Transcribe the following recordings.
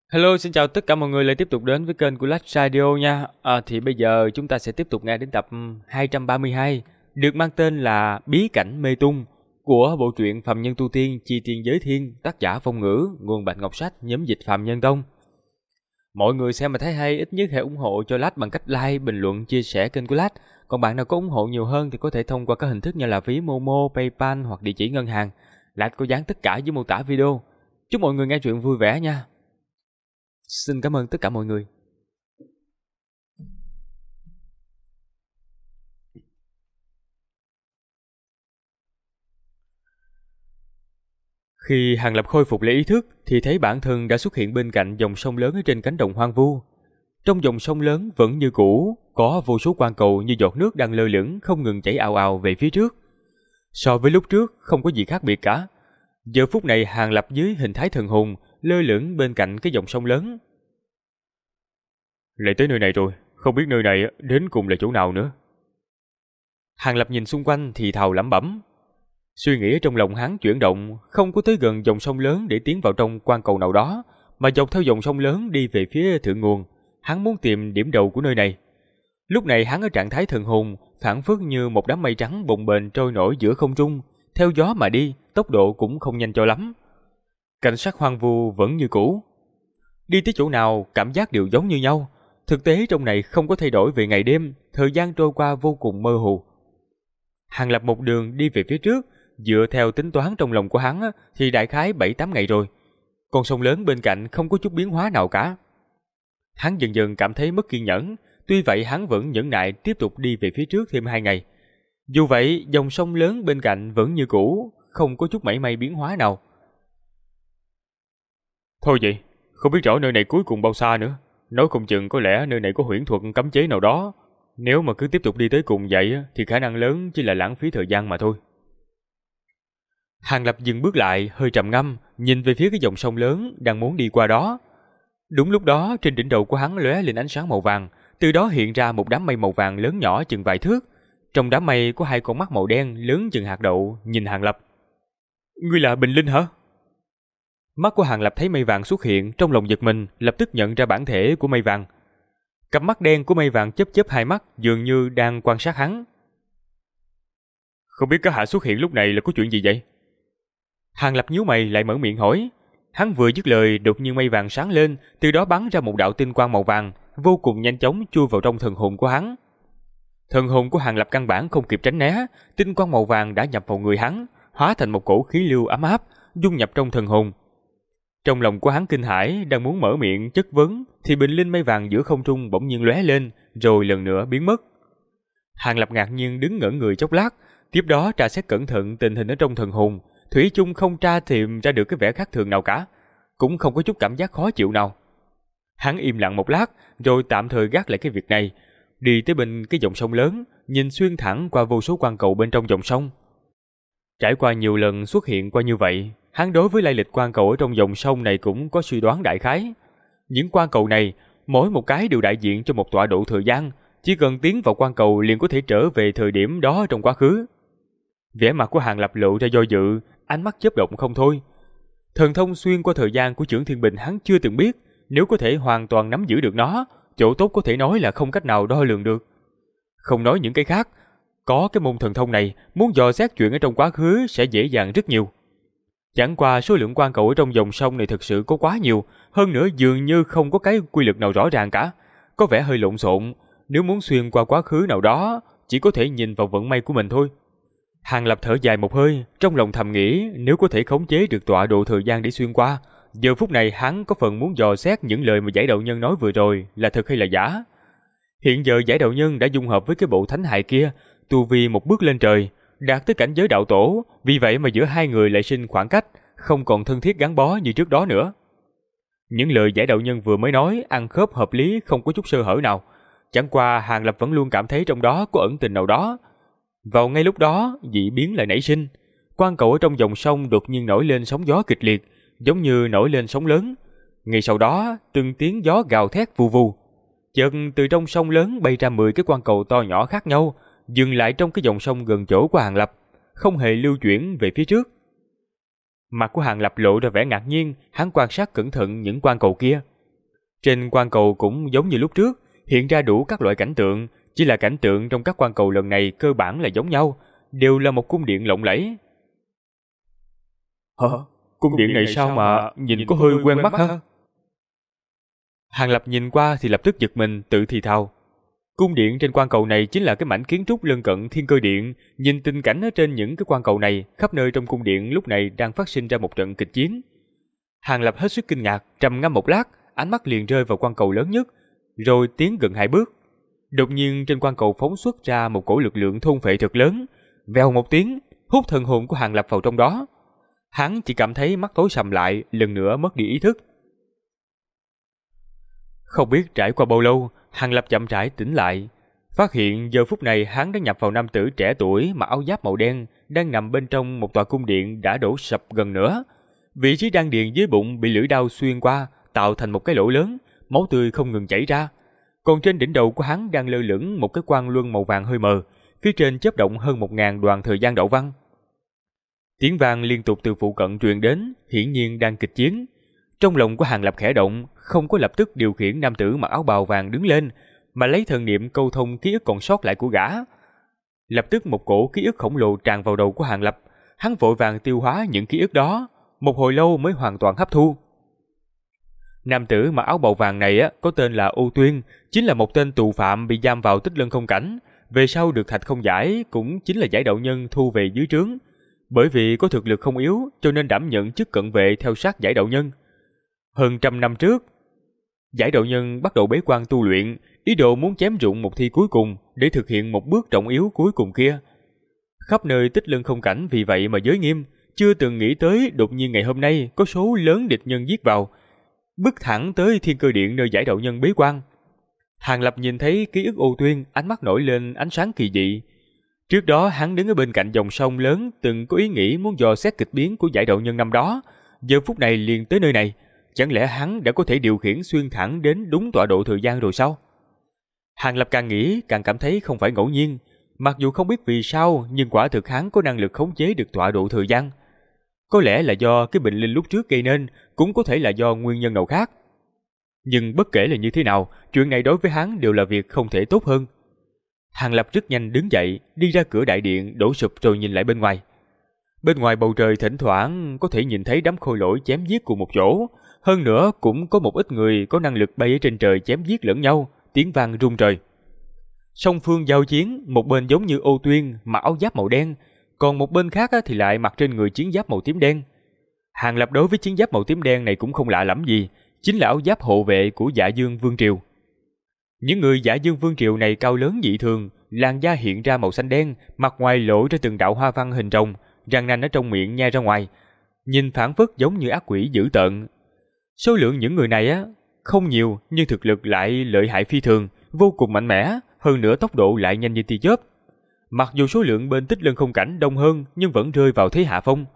Hello, xin chào tất cả mọi người lại tiếp tục đến với kênh của Lách Radio nha. Thì bây giờ chúng ta sẽ tiếp tục nghe đến tập 232 được mang tên là Bí cảnh mê tung của bộ truyện Phàm Nhân Tu Tiên Chi Tiên Giới Thiên, tác giả Phong Ngữ, nguồn Bạch Ngọc Sách, nhóm dịch Phàm Nhân Tông. Mọi người xem mà thấy hay ít nhất hãy ủng hộ cho Lách bằng cách like, bình luận, chia sẻ kênh của Lách. Còn bạn nào có ủng hộ nhiều hơn thì có thể thông qua các hình thức như là ví Momo, PayPal hoặc địa chỉ ngân hàng. Lách có dán tất cả dưới mô tả video. Chúc mọi người nghe truyện vui vẻ nha. Xin cảm ơn tất cả mọi người. Khi Hàng Lập khôi phục lại ý thức thì thấy bản thân đã xuất hiện bên cạnh dòng sông lớn ở trên cánh đồng hoang vu. Trong dòng sông lớn vẫn như cũ, có vô số quan cầu như giọt nước đang lơ lửng không ngừng chảy ào ào về phía trước. So với lúc trước không có gì khác biệt cả. Giờ phút này Hàng Lập dưới hình thái thần hùng lơ lửng bên cạnh cái dòng sông lớn. Lại tới nơi này rồi, không biết nơi này đến cùng là chỗ nào nữa. Hàng Lập nhìn xung quanh thì thào lẩm bẩm. Suy nghĩ trong lòng hắn chuyển động, không có tới gần dòng sông lớn để tiến vào trong quan cầu nào đó, mà dọc theo dòng sông lớn đi về phía thượng nguồn. Hắn muốn tìm điểm đầu của nơi này. Lúc này hắn ở trạng thái thần hồn, phảng phất như một đám mây trắng bồng bềnh trôi nổi giữa không trung, theo gió mà đi, tốc độ cũng không nhanh cho lắm. Cảnh sắc hoang vu vẫn như cũ. Đi tới chỗ nào cảm giác đều giống như nhau. Thực tế trong này không có thay đổi về ngày đêm, thời gian trôi qua vô cùng mơ hồ. Hàng Lập một đường đi về phía trước, dựa theo tính toán trong lòng của hắn thì đại khái 7-8 ngày rồi. Con sông lớn bên cạnh không có chút biến hóa nào cả. Hắn dần dần cảm thấy mất kiên nhẫn, tuy vậy hắn vẫn nhẫn nại tiếp tục đi về phía trước thêm 2 ngày. Dù vậy, dòng sông lớn bên cạnh vẫn như cũ, không có chút mảy may biến hóa nào. Thôi vậy, không biết rõ nơi này cuối cùng bao xa nữa. Nói không chừng có lẽ nơi này có huyễn thuật cấm chế nào đó. Nếu mà cứ tiếp tục đi tới cùng vậy thì khả năng lớn chỉ là lãng phí thời gian mà thôi. Hàng Lập dừng bước lại, hơi trầm ngâm, nhìn về phía cái dòng sông lớn đang muốn đi qua đó. Đúng lúc đó, trên đỉnh đầu của hắn lóe lên ánh sáng màu vàng, từ đó hiện ra một đám mây màu vàng lớn nhỏ chừng vài thước. Trong đám mây có 2 con mắt màu đen lớn chừng hạt đậu nhìn Hàng Lập. Ngươi là Bình Linh hả? Mắt của Hàng Lập thấy mây vàng xuất hiện, trong lòng giật mình, lập tức nhận ra bản thể của mây vàng. Cặp mắt đen của mây vàng chớp chớp 2 mắt, dường như đang quan sát hắn. Không biết các hạ xuất hiện lúc này là có chuyện gì vậy? Hàng Lập nhíu mày lại mở miệng hỏi. Hắn vừa dứt lời, đột nhiên mây vàng sáng lên, từ đó bắn ra một đạo tinh quang màu vàng, vô cùng nhanh chóng chui vào trong thần hồn của hắn. Thần hồn của Hàng Lập căn bản không kịp tránh né, tinh quang màu vàng đã nhập vào người hắn, hóa thành một cổ khí lưu ấm áp, dung nhập trong thần hồn. Trong lòng của hắn kinh hãi, đang muốn mở miệng chất vấn thì bình linh mây vàng giữa không trung bỗng nhiên lóe lên, rồi lần nữa biến mất. Hàng Lập ngạc nhiên đứng ngẩn người chốc lát, tiếp đó tra xét cẩn thận tình hình ở trong thần hồn, thủy chung không tra tìm ra được cái vẻ khác thường nào cả, cũng không có chút cảm giác khó chịu nào. Hắn im lặng một lát, rồi tạm thời gác lại cái việc này, đi tới bên cái dòng sông lớn, nhìn xuyên thẳng qua vô số quan cầu bên trong dòng sông. Trải qua nhiều lần xuất hiện qua như vậy, hắn đối với lai lịch quan cầu ở trong dòng sông này cũng có suy đoán đại khái. Những quan cầu này, mỗi một cái đều đại diện cho một tọa độ thời gian, chỉ cần tiến vào quan cầu liền có thể trở về thời điểm đó trong quá khứ. Vẻ mặt của Hàng Lập lộ ra do dự, ánh mắt chớp động không thôi. Thần thông xuyên qua thời gian của Chưởng Thiên Bình hắn chưa từng biết, nếu có thể hoàn toàn nắm giữ được nó, chỗ tốt có thể nói là không cách nào đo lường được. Không nói những cái khác, có cái môn thần thông này, muốn dò xét chuyện ở trong quá khứ sẽ dễ dàng rất nhiều. Chẳng qua số lượng quan cầu ở trong dòng sông này thực sự có quá nhiều, hơn nữa dường như không có cái quy luật nào rõ ràng cả, có vẻ hơi lộn xộn. Nếu muốn xuyên qua quá khứ nào đó, chỉ có thể nhìn vào vận may của mình thôi. Hàng Lập thở dài một hơi, trong lòng thầm nghĩ nếu có thể khống chế được tọa độ thời gian để xuyên qua, giờ phút này hắn có phần muốn dò xét những lời mà giải đạo nhân nói vừa rồi là thật hay là giả. Hiện giờ giải đạo nhân đã dung hợp với cái bộ thánh hại kia, tu vi một bước lên trời, đạt tới cảnh giới đạo tổ, vì vậy mà giữa hai người lại sinh khoảng cách, không còn thân thiết gắn bó như trước đó nữa. Những lời giải đạo nhân vừa mới nói ăn khớp hợp lý, không có chút sơ hở nào. Chẳng qua Hàng Lập vẫn luôn cảm thấy trong đó có ẩn tình nào đó. Vào ngay lúc đó, dị biến lại nảy sinh. Quan cầu ở trong dòng sông đột nhiên nổi lên sóng gió kịch liệt, giống như nổi lên sóng lớn. Ngay sau đó, từng tiếng gió gào thét vù vù. Chợt từ trong sông lớn bay ra 10 cái quan cầu to nhỏ khác nhau, dừng lại trong cái dòng sông gần chỗ của Hàng Lập, không hề lưu chuyển về phía trước. Mặt của Hàng Lập lộ ra vẻ ngạc nhiên, hắn quan sát cẩn thận những quan cầu kia. Trên quan cầu cũng giống như lúc trước, hiện ra đủ các loại cảnh tượng, chỉ là cảnh tượng trong các quan cầu lần này cơ bản là giống nhau, đều là một cung điện lộng lẫy. Hả? Cung điện này sao mà nhìn có hơi quen mắt ha? Hàng Lập nhìn qua thì lập tức giật mình, tự thì thào. Cung điện trên quan cầu này chính là cái mảnh kiến trúc lân cận Thiên Cơ Điện. Nhìn tình cảnh ở trên những cái quan cầu này, khắp nơi trong cung điện lúc này đang phát sinh ra một trận kịch chiến. Hàng Lập hết sức kinh ngạc, trầm ngâm một lát, ánh mắt liền rơi vào quan cầu lớn nhất, rồi tiến gần 2 bước. Đột nhiên trên quan cầu phóng xuất ra một cổ lực lượng thôn phệ thật lớn, vèo một tiếng, hút thần hồn của Hàng Lập vào trong đó. Hắn chỉ cảm thấy mắt tối sầm lại, lần nữa mất đi ý thức. Không biết trải qua bao lâu, Hàng Lập chậm rãi tỉnh lại, phát hiện giờ phút này hắn đã nhập vào nam tử trẻ tuổi mặc áo giáp màu đen, đang nằm bên trong một tòa cung điện đã đổ sập gần nửa. Vị trí đan điền dưới bụng bị lưỡi đao xuyên qua, tạo thành một cái lỗ lớn, máu tươi không ngừng chảy ra. Còn trên đỉnh đầu của hắn đang lơ lửng một cái quang luân màu vàng hơi mờ, phía trên chớp động hơn 1000 đoàn thời gian đạo văn. Tiếng vang liên tục từ phụ cận truyền đến, hiển nhiên đang kịch chiến. Trong lòng của Hàng Lập khẽ động, không có lập tức điều khiển nam tử mặc áo bào vàng đứng lên, mà lấy thần niệm câu thông ký ức còn sót lại của gã. Lập tức một cổ ký ức khổng lồ tràn vào đầu của Hàng Lập, hắn vội vàng tiêu hóa những ký ức đó, một hồi lâu mới hoàn toàn hấp thu. Nam tử mặc áo bào vàng này có tên là Ô Tuyên, chính là một tên tù phạm bị giam vào Tích Lân Không Cảnh, về sau được Thạch Không Giải, cũng chính là Giải Đạo Nhân thu về dưới trướng. Bởi vì có thực lực không yếu, cho nên đảm nhận chức cận vệ theo sát Giải Đạo Nhân. Hơn 100 năm trước, Giải Đạo Nhân bắt đầu bế quan tu luyện, ý đồ muốn chém rụng một thi cuối cùng để thực hiện một bước trọng yếu cuối cùng kia. Khắp nơi Tích Lân Không Cảnh vì vậy mà giới nghiêm, chưa từng nghĩ tới đột nhiên ngày hôm nay có số lớn địch nhân giết vào, bước thẳng tới Thiên Cơ Điện nơi Giải Đạo Nhân bế quan. Hàng Lập nhìn thấy ký ức Ô Tuyên, ánh mắt nổi lên ánh sáng kỳ dị. Trước đó hắn đứng ở bên cạnh dòng sông lớn, từng có ý nghĩ muốn dò xét kịch biến của Giải Đạo Nhân năm đó, giờ phút này liền tới nơi này, chẳng lẽ hắn đã có thể điều khiển xuyên thẳng đến đúng tọa độ thời gian rồi sao? Hàng Lập càng nghĩ càng cảm thấy không phải ngẫu nhiên, mặc dù không biết vì sao, nhưng quả thực hắn có năng lực khống chế được tọa độ thời gian. Có lẽ là do cái bệnh linh lúc trước gây nên, cũng có thể là do nguyên nhân nào khác. Nhưng bất kể là như thế nào, chuyện này đối với hắn đều là việc không thể tốt hơn. Hàng Lập rất nhanh đứng dậy, đi ra cửa đại điện, đổ sụp rồi nhìn lại bên ngoài. Bên ngoài bầu trời thỉnh thoảng có thể nhìn thấy đám khôi lỗi chém giết cùng một chỗ, hơn nữa cũng có một ít người có năng lực bay ở trên trời chém giết lẫn nhau, tiếng vang rung trời. Song phương giao chiến, một bên giống như Ô Tuyên mặc áo giáp màu đen, còn một bên khác thì lại mặc trên người chiến giáp màu tím đen. Hàng Lập đối với chiến giáp màu tím đen này cũng không lạ lắm gì, chính là áo giáp hộ vệ của Dạ Dương Vương Triều. Những người Dạ Dương Vương Triều này cao lớn dị thường, làn da hiện ra màu xanh đen, mặt ngoài lộ ra từng đạo hoa văn hình rồng, răng nanh ở trong miệng nhai ra ngoài, nhìn phảng phất giống như ác quỷ dữ tợn. Số lượng những người này không nhiều, nhưng thực lực lại lợi hại phi thường, vô cùng mạnh mẽ, hơn nữa tốc độ lại nhanh như tia chớp. Mặc dù số lượng bên Tích Lân Không Cảnh đông hơn, nhưng vẫn rơi vào thế hạ phong.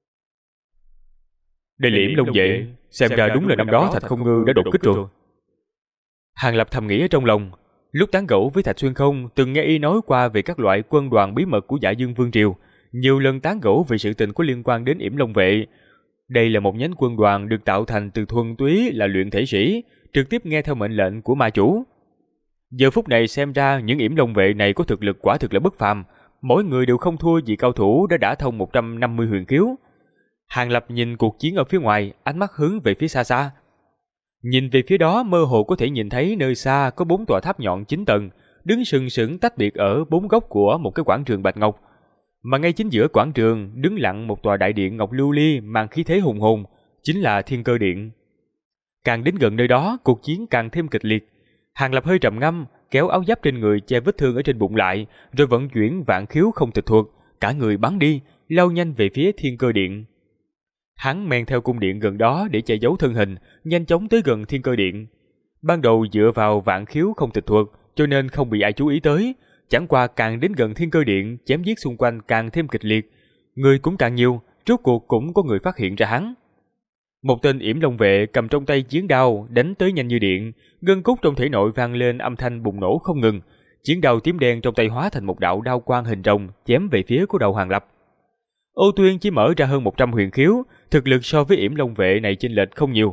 Đây là Yểm Long Vệ, xem ra đúng là năm đó Thạch Không Ngư đã đột kích rồi. Hàng Lập thầm nghĩ ở trong lòng. Lúc tán gẫu với Thạch Xuyên Không, từng nghe y nói qua về các loại quân đoàn bí mật của Dạ Dương Vương Triều, nhiều lần tán gẫu về sự tình có liên quan đến Yểm Long Vệ. Đây là một nhánh quân đoàn được tạo thành từ thuần túy là luyện thể sĩ, trực tiếp nghe theo mệnh lệnh của ma chủ. Giờ phút này xem ra những Yểm Long Vệ này có thực lực quả thực là bất phàm, mỗi người đều không thua gì cao thủ đã đả thông 150 huyền khiếu. Hàng Lập nhìn cuộc chiến ở phía ngoài, ánh mắt hướng về phía xa xa. Nhìn về phía đó mơ hồ có thể nhìn thấy nơi xa có 4 tòa tháp nhọn 9 tầng, đứng sừng sững tách biệt ở 4 góc của một cái quảng trường bạch ngọc. Mà ngay chính giữa quảng trường đứng lặng một tòa đại điện ngọc lưu ly mang khí thế hùng hồn, chính là Thiên Cơ Điện. Càng đến gần nơi đó, cuộc chiến càng thêm kịch liệt. Hàng Lập hơi trầm ngâm, kéo áo giáp trên người che vết thương ở trên bụng lại, rồi vận chuyển vạn khiếu không tịch thuộc, cả người bắn đi, lao nhanh về phía Thiên Cơ Điện. Hắn men theo cung điện gần đó để che giấu thân hình, nhanh chóng tới gần Thiên Cơ Điện. Ban đầu dựa vào vạn khiếu không tịch thuộc, cho nên không bị ai chú ý tới. Chẳng qua càng đến gần Thiên Cơ Điện, chém giết xung quanh càng thêm kịch liệt, người cũng càng nhiều, rốt cuộc cũng có người phát hiện ra hắn. Một tên Yểm Long Vệ cầm trong tay chiến đao đánh tới nhanh như điện, gân cốt trong thể nội vang lên âm thanh bùng nổ không ngừng. Chiến đao tím đen trong tay hóa thành một đạo đao quang hình rồng chém về phía của đầu Hàng Lập. Ô Tuyên chỉ mở ra hơn 100 huyền khiếu, thực lực so với Yểm Long Vệ này chênh lệch không nhiều.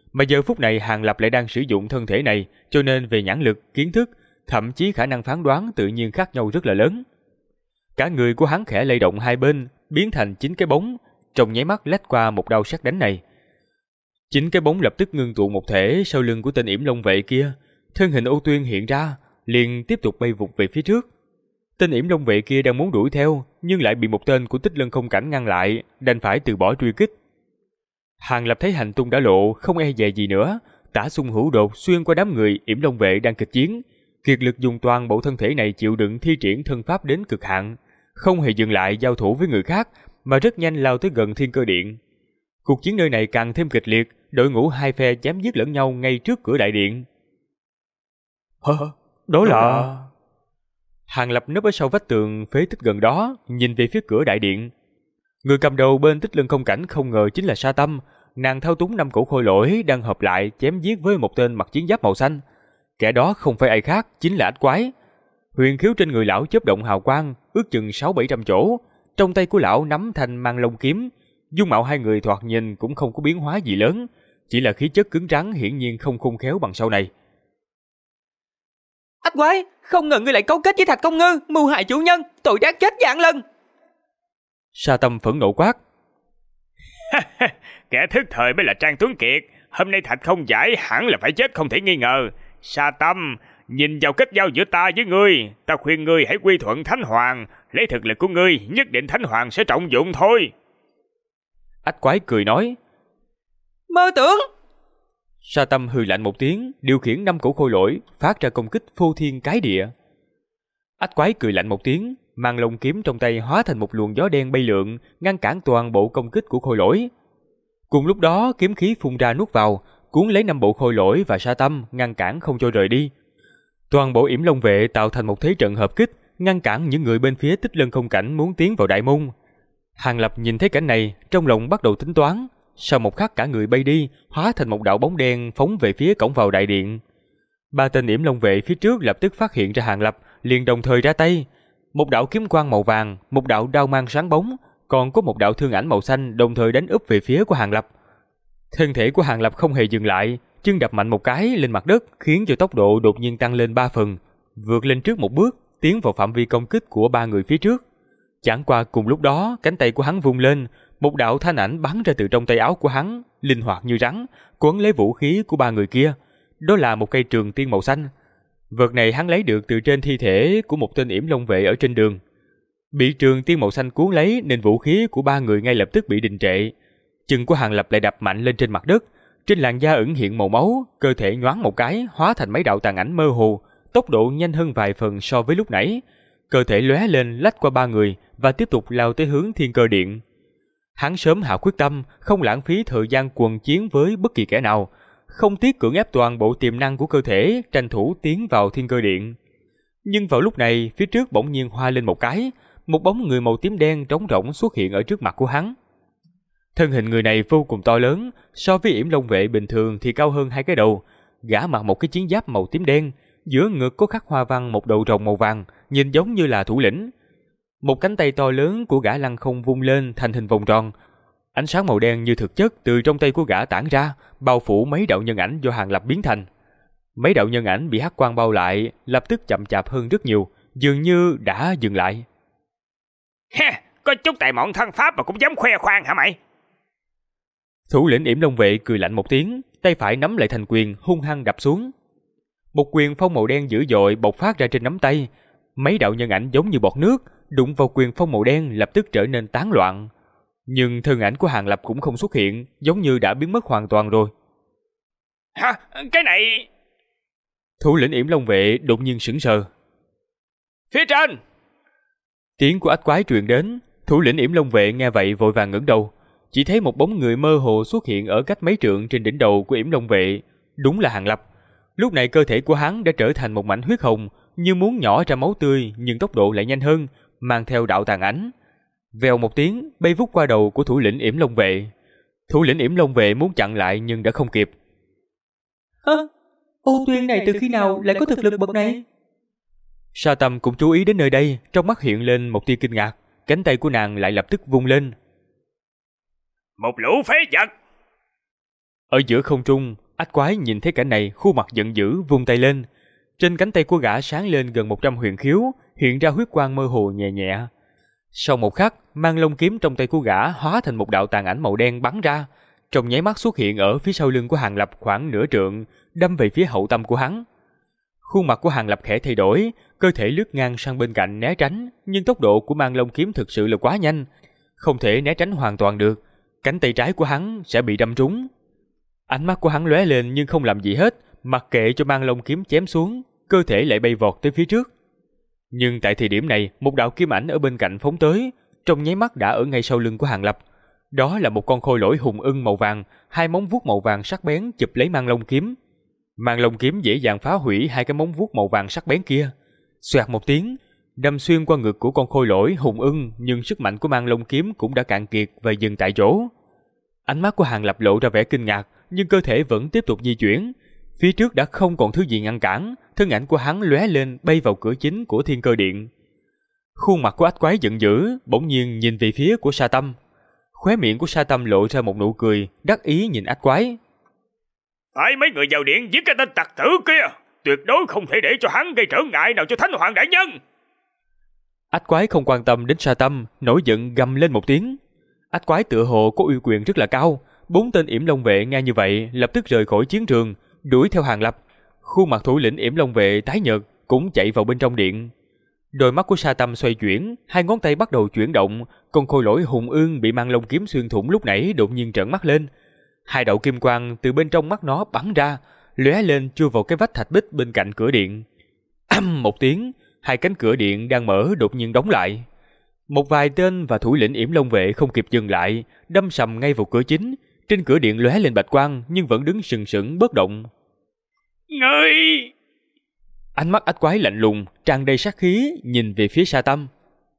Mà giờ phút này Hàng Lập lại đang sử dụng thân thể này, cho nên về nhãn lực, kiến thức, thậm chí khả năng phán đoán tự nhiên khác nhau rất là lớn. Cả người của hắn khẽ lay động hai bên, biến thành 9 cái bóng, trong nháy mắt lách qua một đao sắc đánh này. 9 cái bóng lập tức ngưng tụ một thể sau lưng của tên yểm long vệ kia, thân hình Âu Tuyên hiện ra, liền tiếp tục bay vụt về phía trước. Tên yểm long vệ kia đang muốn đuổi theo, nhưng lại bị một tên của Tích Lân Không Cảnh ngăn lại, đành phải từ bỏ truy kích. Hàng Lập thấy hành tung đã lộ, không e dè gì nữa, tả xung hữu đột xuyên qua đám người yểm long vệ đang kịch chiến, kiệt lực dùng toàn bộ thân thể này chịu đựng thi triển thân pháp đến cực hạn, không hề dừng lại giao thủ với người khác, mà rất nhanh lao tới gần Thiên Cơ Điện. Cuộc chiến nơi này càng thêm kịch liệt, đội ngũ hai phe chém giết lẫn nhau ngay trước cửa đại điện. Đó là... Hàng Lập nấp ở sau vách tường phế tích gần đó, nhìn về phía cửa đại điện. Người cầm đầu bên Tích Lân Không Cảnh không ngờ chính là Sa Tâm, nàng thao túng 5 cổ khôi lỗi đang hợp lại chém giết với một tên mặc chiến giáp màu xanh. Kẻ đó không phải ai khác, chính là Ách Quái. Huyền khiếu trên người lão chớp động hào quang, ước chừng 600-700 chỗ. Trong tay của lão nắm thanh mang long kiếm. Dung mạo hai người thoạt nhìn cũng không có biến hóa gì lớn, chỉ là khí chất cứng rắn hiển nhiên không khôn khéo bằng sau này. Ách Quái, không ngờ ngươi lại cấu kết với Thạch Công Ngư, mưu hại chủ nhân, tội đáng chết vạn lần. Sa Tâm phẫn nộ quát. Kẻ thức thời mới là Trang Tuấn Kiệt, hôm nay Thạch Không Giải hẳn là phải chết không thể nghi ngờ. Sa Tâm, nhìn vào kết giao giữa ta với ngươi, ta khuyên ngươi hãy quy thuận Thánh Hoàng, lấy thực lực của ngươi, nhất định Thánh Hoàng sẽ trọng dụng thôi. Ách Quái cười nói. Mơ tưởng. Sa Tâm hừ lạnh một tiếng, điều khiển 5 cổ khôi lỗi, phát ra công kích phô thiên cái địa. Ách Quái cười lạnh một tiếng, mang lông kiếm trong tay hóa thành một luồng gió đen bay lượn, ngăn cản toàn bộ công kích của khôi lỗi. Cùng lúc đó, kiếm khí phun ra nuốt vào, cuốn lấy 5 bộ khôi lỗi và Sa Tâm, ngăn cản không cho rời đi. Toàn bộ yểm long vệ tạo thành một thế trận hợp kích, ngăn cản những người bên phía Tích Lân Không Cảnh muốn tiến vào đại môn. Hàng Lập nhìn thấy cảnh này, trong lòng bắt đầu tính toán. Sau một khắc cả người bay đi, hóa thành một đạo bóng đen phóng về phía cổng vào đại điện. 3 tên yểm long vệ phía trước lập tức phát hiện ra Hàng Lập, liền đồng thời ra tay. Một đạo kiếm quang màu vàng, một đạo đao mang sáng bóng, còn có một đạo thương ảnh màu xanh đồng thời đánh úp về phía của Hàng Lập. Thân thể của Hàng Lập không hề dừng lại, chân đập mạnh một cái lên mặt đất, khiến cho tốc độ đột nhiên tăng lên 3 phần, vượt lên trước một bước, tiến vào phạm vi công kích của 3 người phía trước. Chẳng qua cùng lúc đó, cánh tay của hắn vung lên, một đạo thanh ảnh bắn ra từ trong tay áo của hắn, linh hoạt như rắn, quấn lấy vũ khí của 3 người kia. Đó là một cây trường tiên màu xanh. Vật này hắn lấy được từ trên thi thể của một tên yểm long vệ ở trên đường. Bị trường tiên màu xanh cuốn lấy nên vũ khí của 3 người ngay lập tức bị đình trệ. Chân của Hàng Lập lại đập mạnh lên trên mặt đất, trên làn da ẩn hiện màu máu, cơ thể nhoáng một cái hóa thành mấy đạo tàn ảnh mơ hồ, tốc độ nhanh hơn vài phần so với lúc nãy. Cơ thể lóe lên lách qua 3 người và tiếp tục lao tới hướng Thiên Cơ Điện. Hắn sớm hạ quyết tâm, không lãng phí thời gian quần chiến với bất kỳ kẻ nào, không tiếc cưỡng ép toàn bộ tiềm năng của cơ thể, tranh thủ tiến vào Thiên Cơ Điện. Nhưng vào lúc này, phía trước bỗng nhiên hoa lên một cái, một bóng người màu tím đen trống rỗng xuất hiện ở trước mặt của hắn. Thân hình người này vô cùng to lớn, so với yểm long vệ bình thường thì cao hơn 2 cái đầu. Gã mặc một cái chiến giáp màu tím đen, giữa ngực có khắc hoa văn một đầu rồng màu vàng, nhìn giống như là thủ lĩnh. Một cánh tay to lớn của gã lăng không vung lên thành hình vòng tròn. Ánh sáng màu đen như thực chất từ trong tay của gã tản ra, bao phủ mấy đạo nhân ảnh do Hàng Lập biến thành. Mấy đạo nhân ảnh bị hắc quang bao lại, lập tức chậm chạp hơn rất nhiều, dường như đã dừng lại. Ha, có chút tài mọn thân pháp mà cũng dám khoe khoang hả mày? Thủ lĩnh yểm long vệ cười lạnh một tiếng, tay phải nắm lại thành quyền hung hăng đập xuống. Một quyền phong màu đen dữ dội bộc phát ra trên nắm tay. Mấy đạo nhân ảnh giống như bọt nước, đụng vào quyền phong màu đen lập tức trở nên tán loạn. Nhưng thân ảnh của Hàng Lập cũng không xuất hiện, giống như đã biến mất hoàn toàn rồi. Hả? Cái này... Thủ lĩnh yểm long vệ đột nhiên sững sờ. Phía trên! Tiếng của Ách Quái truyền đến, thủ lĩnh yểm long vệ nghe vậy vội vàng ngẩng đầu. Chỉ thấy một bóng người mơ hồ xuất hiện ở cách mấy trượng trên đỉnh đầu của yểm long vệ. Đúng là Hàng Lập. Lúc này cơ thể của hắn đã trở thành một mảnh huyết hồng, như muốn nhỏ ra máu tươi, nhưng tốc độ lại nhanh hơn, mang theo đạo tàn ảnh. Vèo một tiếng, bay vút qua đầu của thủ lĩnh yểm long vệ. Thủ lĩnh yểm long vệ muốn chặn lại nhưng đã không kịp. Âu Tuyên này từ khi nào lại có thực lực bậc này? Sa Tâm cũng chú ý đến nơi đây, trong mắt hiện lên một tia kinh ngạc, cánh tay của nàng lại lập tức vung lên. Một lũ phế vật! Ở giữa không trung, ách quái nhìn thấy cảnh này, khuôn mặt giận dữ vung tay lên. Trên cánh tay của gã sáng lên gần 100 huyền khiếu, hiện ra huyết quang mơ hồ nhẹ nhẹ. Sau một khắc, mang lông kiếm trong tay của gã hóa thành một đạo tàn ảnh màu đen bắn ra, trong nháy mắt xuất hiện ở phía sau lưng của Hàng Lập khoảng nửa trượng, đâm về phía hậu tâm của hắn. Khuôn mặt của Hàng Lập khẽ thay đổi, cơ thể lướt ngang sang bên cạnh né tránh, nhưng tốc độ của mang lông kiếm thực sự là quá nhanh, không thể né tránh hoàn toàn được, cánh tay trái của hắn sẽ bị đâm trúng. Ánh mắt của hắn lóe lên nhưng không làm gì hết, mặc kệ cho mang lông kiếm chém xuống, cơ thể lại bay vọt tới phía trước. Nhưng tại thời điểm này, một đạo kiếm ảnh ở bên cạnh phóng tới, trong nháy mắt đã ở ngay sau lưng của Hàng Lập. Đó là một con khôi lỗi hùng ưng màu vàng, hai móng vuốt màu vàng sắc bén chụp lấy mang lông kiếm. Mang lông kiếm dễ dàng phá hủy hai cái móng vuốt màu vàng sắc bén kia. Xoẹt một tiếng, đâm xuyên qua ngực của con khôi lỗi hùng ưng, nhưng sức mạnh của mang lông kiếm cũng đã cạn kiệt và dừng tại chỗ. Ánh mắt của Hàng Lập lộ ra vẻ kinh ngạc, nhưng cơ thể vẫn tiếp tục di chuyển. Phía trước đã không còn thứ gì ngăn cản, thân ảnh của hắn lóe lên bay vào cửa chính của Thiên Cơ Điện. Khuôn mặt của ách quái giận dữ, bỗng nhiên nhìn về phía của Sa Tâm. Khóe miệng của Sa Tâm lộ ra một nụ cười, đắc ý nhìn ách quái. Phải mấy người vào điện giết cái tên tặc tử kia, tuyệt đối không thể để cho hắn gây trở ngại nào cho Thánh Hoàng đại nhân. Ách quái không quan tâm đến Sa Tâm, nổi giận gầm lên một tiếng. Ách quái tựa hồ có uy quyền rất là cao, 4 tên Yểm Long vệ nghe như vậy lập tức rời khỏi chiến trường, đuổi theo Hàng Lập. Khuôn mặt thủ lĩnh Yểm Long vệ tái nhợt cũng chạy vào bên trong điện. Đôi mắt của Sa Tâm xoay chuyển, hai ngón tay bắt đầu chuyển động, con khôi lỗi hùng ương bị mang lông kiếm xuyên thủng lúc nãy đột nhiên trợn mắt lên. Hai đạo kim quang từ bên trong mắt nó bắn ra, lóe lên chui vào cái vách thạch bích bên cạnh cửa điện. Ầm một tiếng, hai cánh cửa điện đang mở đột nhiên đóng lại. Một vài tên và thủ lĩnh Yểm Long vệ không kịp dừng lại, đâm sầm ngay vào cửa chính. Trên cửa điện lóe lên bạch quang nhưng vẫn đứng sừng sững bất động. Ngươi! Ánh mắt ách quái lạnh lùng, tràn đầy sát khí, nhìn về phía Sa Tâm.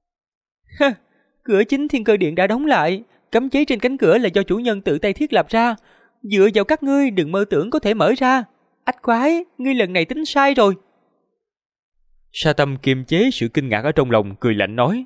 Cửa chính Thiên Cơ Điện đã đóng lại, cấm chế trên cánh cửa là do chủ nhân tự tay thiết lập ra. Dựa vào các ngươi đừng mơ tưởng có thể mở ra. Ách quái, ngươi lần này tính sai rồi. Sa Tâm kiềm chế sự kinh ngạc ở trong lòng, cười lạnh nói.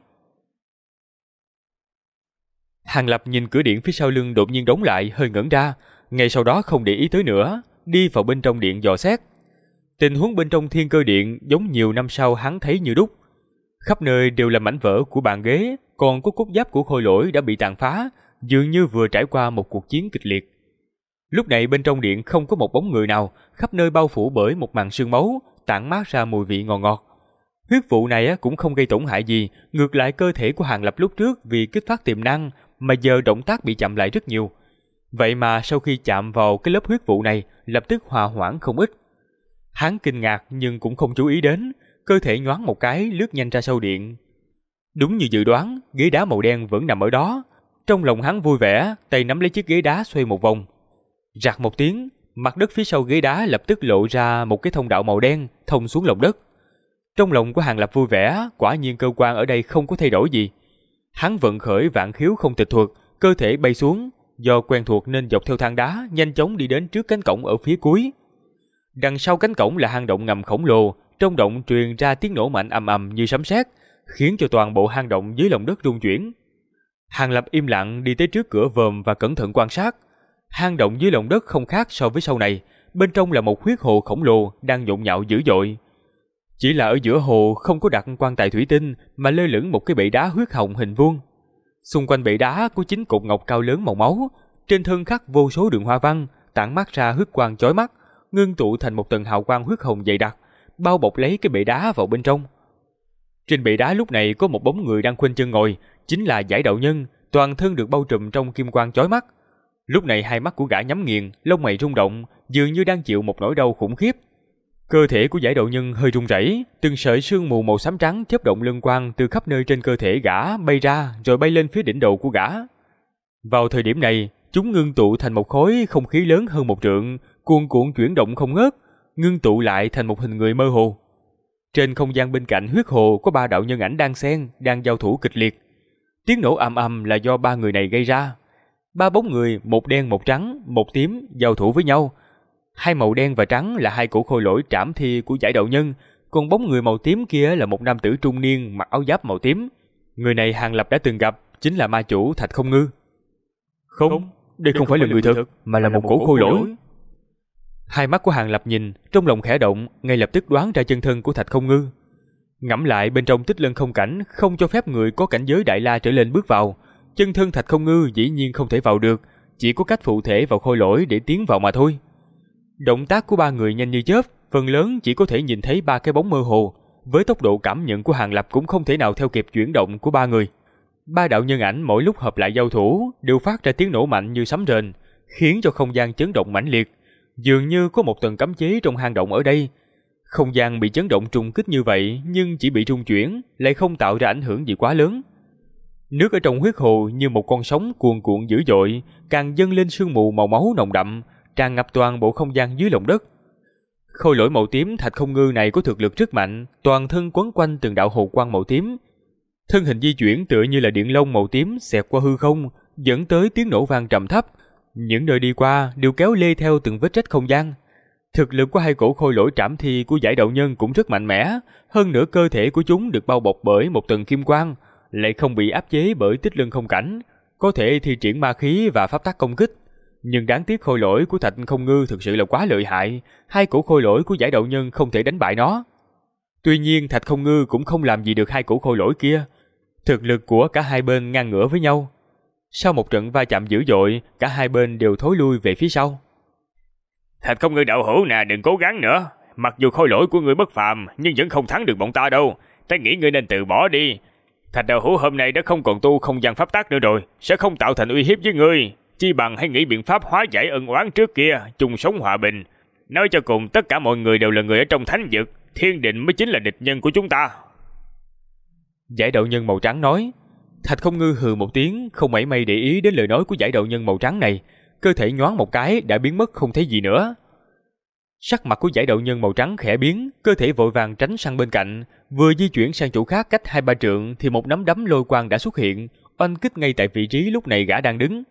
Hàng Lập nhìn cửa điện phía sau lưng đột nhiên đóng lại, hơi ngẩn ra, ngay sau đó không để ý tới nữa, đi vào bên trong điện dò xét. Tình huống bên trong Thiên Cơ Điện giống nhiều năm sau hắn thấy như đúc. Khắp nơi đều là mảnh vỡ của bàn ghế, còn có cốt giáp của khôi lỗi đã bị tàn phá, dường như vừa trải qua một cuộc chiến kịch liệt. Lúc này bên trong điện không có một bóng người nào, khắp nơi bao phủ bởi một màn sương máu, tản mát ra mùi vị ngọt ngọt. Huyết vụ này cũng không gây tổn hại gì, ngược lại cơ thể của Hàng Lập lúc trước vì kích phát tiềm năng mà giờ động tác bị chậm lại rất nhiều. Vậy mà sau khi chạm vào cái lớp huyết vụ này, lập tức hòa hoãn không ít. Hắn kinh ngạc nhưng cũng không chú ý đến, cơ thể nhoáng một cái lướt nhanh ra sau điện. Đúng như dự đoán, ghế đá màu đen vẫn nằm ở đó. Trong lòng hắn vui vẻ, tay nắm lấy chiếc ghế đá xoay một vòng. Rạc một tiếng, mặt đất phía sau ghế đá lập tức lộ ra một cái thông đạo màu đen thông xuống lòng đất. Trong lòng của Hàng Lập vui vẻ, quả nhiên cơ quan ở đây không có thay đổi gì. Hắn vận khởi vạn khiếu không tịch thuật, cơ thể bay xuống, do quen thuộc nên dọc theo thang đá nhanh chóng đi đến trước cánh cổng ở phía cuối. Đằng sau cánh cổng là hang động ngầm khổng lồ, trong động truyền ra tiếng nổ mạnh ầm ầm như sấm sét, khiến cho toàn bộ hang động dưới lòng đất rung chuyển. Hàng Lập im lặng đi tới trước cửa vòm và cẩn thận quan sát. Hang động dưới lòng đất không khác so với sau này, bên trong là một huyết hồ khổng lồ đang nhộn nhạo dữ dội. Chỉ là ở giữa hồ không có đặt quan tài thủy tinh mà lơ lửng một cái bệ đá huyết hồng hình vuông. Xung quanh bệ đá có 9 cột ngọc cao lớn màu máu, trên thân khắc vô số đường hoa văn, tản mát ra huyết quang chói mắt, ngưng tụ thành một tầng hào quang huyết hồng dày đặc, bao bọc lấy cái bệ đá vào bên trong. Trên bệ đá lúc này có một bóng người đang khoanh chân ngồi, chính là Giải Đạo Nhân, toàn thân được bao trùm trong kim quang chói mắt. Lúc này hai mắt của gã nhắm nghiền, lông mày rung động, dường như đang chịu một nỗi đau khủng khiếp. Cơ thể của Giải Đạo Nhân hơi run rẩy, từng sợi sương mù màu xám trắng chớp động lân quang từ khắp nơi trên cơ thể gã bay ra, rồi bay lên phía đỉnh đầu của gã. Vào thời điểm này, chúng ngưng tụ thành một khối không khí lớn hơn 1 trượng, cuồn cuộn chuyển động không ngớt, ngưng tụ lại thành một hình người mơ hồ. Trên không gian bên cạnh huyết hồ có 3 đạo nhân ảnh đang xen, đang giao thủ kịch liệt. Tiếng nổ ầm ầm là do 3 người này gây ra. 3 bóng người, một đen một trắng, một tím giao thủ với nhau. Hai màu đen và trắng là hai cổ khôi lỗi trảm thi của Giải Đạo Nhân, còn bóng người màu tím kia là một nam tử trung niên mặc áo giáp màu tím. Người này Hàng Lập đã từng gặp, chính là ma chủ Thạch Không Ngư. Không, đây không phải là người thực, mà là một cổ khôi lỗi. Hai mắt của Hàng Lập nhìn, trong lòng khẽ động, ngay lập tức đoán ra chân thân của Thạch Không Ngư. Ngẫm lại bên trong Tích Lân Không Cảnh không cho phép người có cảnh giới Đại La trở lên bước vào, chân thân Thạch Không Ngư dĩ nhiên không thể vào được, chỉ có cách phụ thể vào khôi lỗi để tiến vào mà thôi. Động tác của ba người nhanh như chớp, phần lớn chỉ có thể nhìn thấy ba cái bóng mơ hồ, với tốc độ cảm nhận của Hàng Lập cũng không thể nào theo kịp chuyển động của ba người. Ba đạo nhân ảnh mỗi lúc hợp lại giao thủ đều phát ra tiếng nổ mạnh như sấm rền, khiến cho không gian chấn động mãnh liệt, dường như có một tầng cấm chế trong hang động ở đây. Không gian bị chấn động trùng kích như vậy nhưng chỉ bị rung chuyển, lại không tạo ra ảnh hưởng gì quá lớn. Nước ở trong huyết hồ như một con sóng cuồn cuộn dữ dội, càng dâng lên sương mù màu máu nồng đậm, tràn ngập toàn bộ không gian dưới lòng đất. Khôi lỗi màu tím Thạch Không Ngư này có thực lực rất mạnh, toàn thân quấn quanh từng đạo hồ quang màu tím. Thân hình di chuyển tựa như là điện lông màu tím xẹt qua hư không, dẫn tới tiếng nổ vang trầm thấp. Những nơi đi qua đều kéo lê theo từng vết rách không gian. Thực lực của hai cổ khôi lỗi trảm thi của Giải Đạo Nhân cũng rất mạnh mẽ, hơn nữa cơ thể của chúng được bao bọc bởi một tầng kim quang, lại không bị áp chế bởi Tích Lân Không Cảnh, có thể thi triển ma khí và pháp tắc công kích. Nhưng đáng tiếc khôi lỗi của Thạch Không Ngư thực sự là quá lợi hại, hai cổ khôi lỗi của Giải Đạo Nhân không thể đánh bại nó. Tuy nhiên Thạch Không Ngư cũng không làm gì được hai cổ khôi lỗi kia, thực lực của cả hai bên ngang ngửa với nhau. Sau một trận va chạm dữ dội, cả hai bên đều thối lui về phía sau. Thạch Không Ngư đạo hữu nè, đừng cố gắng nữa. Mặc dù khôi lỗi của ngươi bất phàm, nhưng vẫn không thắng được bọn ta đâu. Ta nghĩ ngươi nên từ bỏ đi. Thạch đạo hữu hôm nay đã không còn tu không gian pháp tắc nữa rồi, sẽ không tạo thành uy hiếp với ngươi. Chi bằng hãy nghĩ biện pháp hóa giải ân oán trước kia, chung sống hòa bình. Nói cho cùng tất cả mọi người đều là người ở trong thánh vực, thiên định mới chính là địch nhân của chúng ta. Giải Đạo Nhân màu trắng nói. Thạch Không Ngư hừ một tiếng, không mảy may để ý đến lời nói của Giải Đạo Nhân màu trắng này, cơ thể nhoáng một cái đã biến mất không thấy gì nữa. Sắc mặt của Giải Đạo Nhân màu trắng khẽ biến, cơ thể vội vàng tránh sang bên cạnh, vừa di chuyển sang chỗ khác cách 2-3 trượng thì một nắm đấm lôi quang đã xuất hiện, oanh kích ngay tại vị trí lúc này gã đang đứng.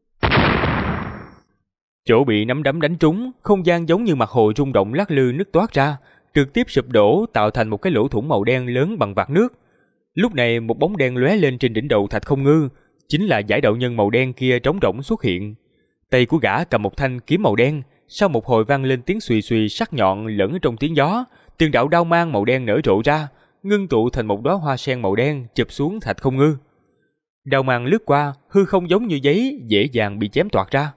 Chỗ bị nắm đấm đánh trúng, không gian giống như mặt hồ rung động lắc lư nứt toát ra, trực tiếp sụp đổ tạo thành một cái lỗ thủng màu đen lớn bằng vạt nước. Lúc này một bóng đen lóe lên trên đỉnh đầu Thạch Không Ngư, chính là Giải Đạo Nhân màu đen kia trống rỗng xuất hiện. Tay của gã cầm một thanh kiếm màu đen, sau một hồi vang lên tiếng xùy xùy sắc nhọn lẫn trong tiếng gió, từng đạo đao mang màu đen nở rộ ra, ngưng tụ thành một đóa hoa sen màu đen chụp xuống Thạch Không Ngư. Đao mang lướt qua, hư không giống như giấy, dễ dàng bị chém toạc ra.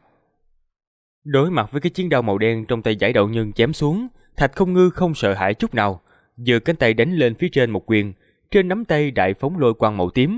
Đối mặt với cái chiến đao màu đen trong tay Giải Đạo Nhân chém xuống, Thạch Không Ngư không sợ hãi chút nào, giơ cánh tay đánh lên phía trên một quyền, trên nắm tay đại phóng lôi quang màu tím.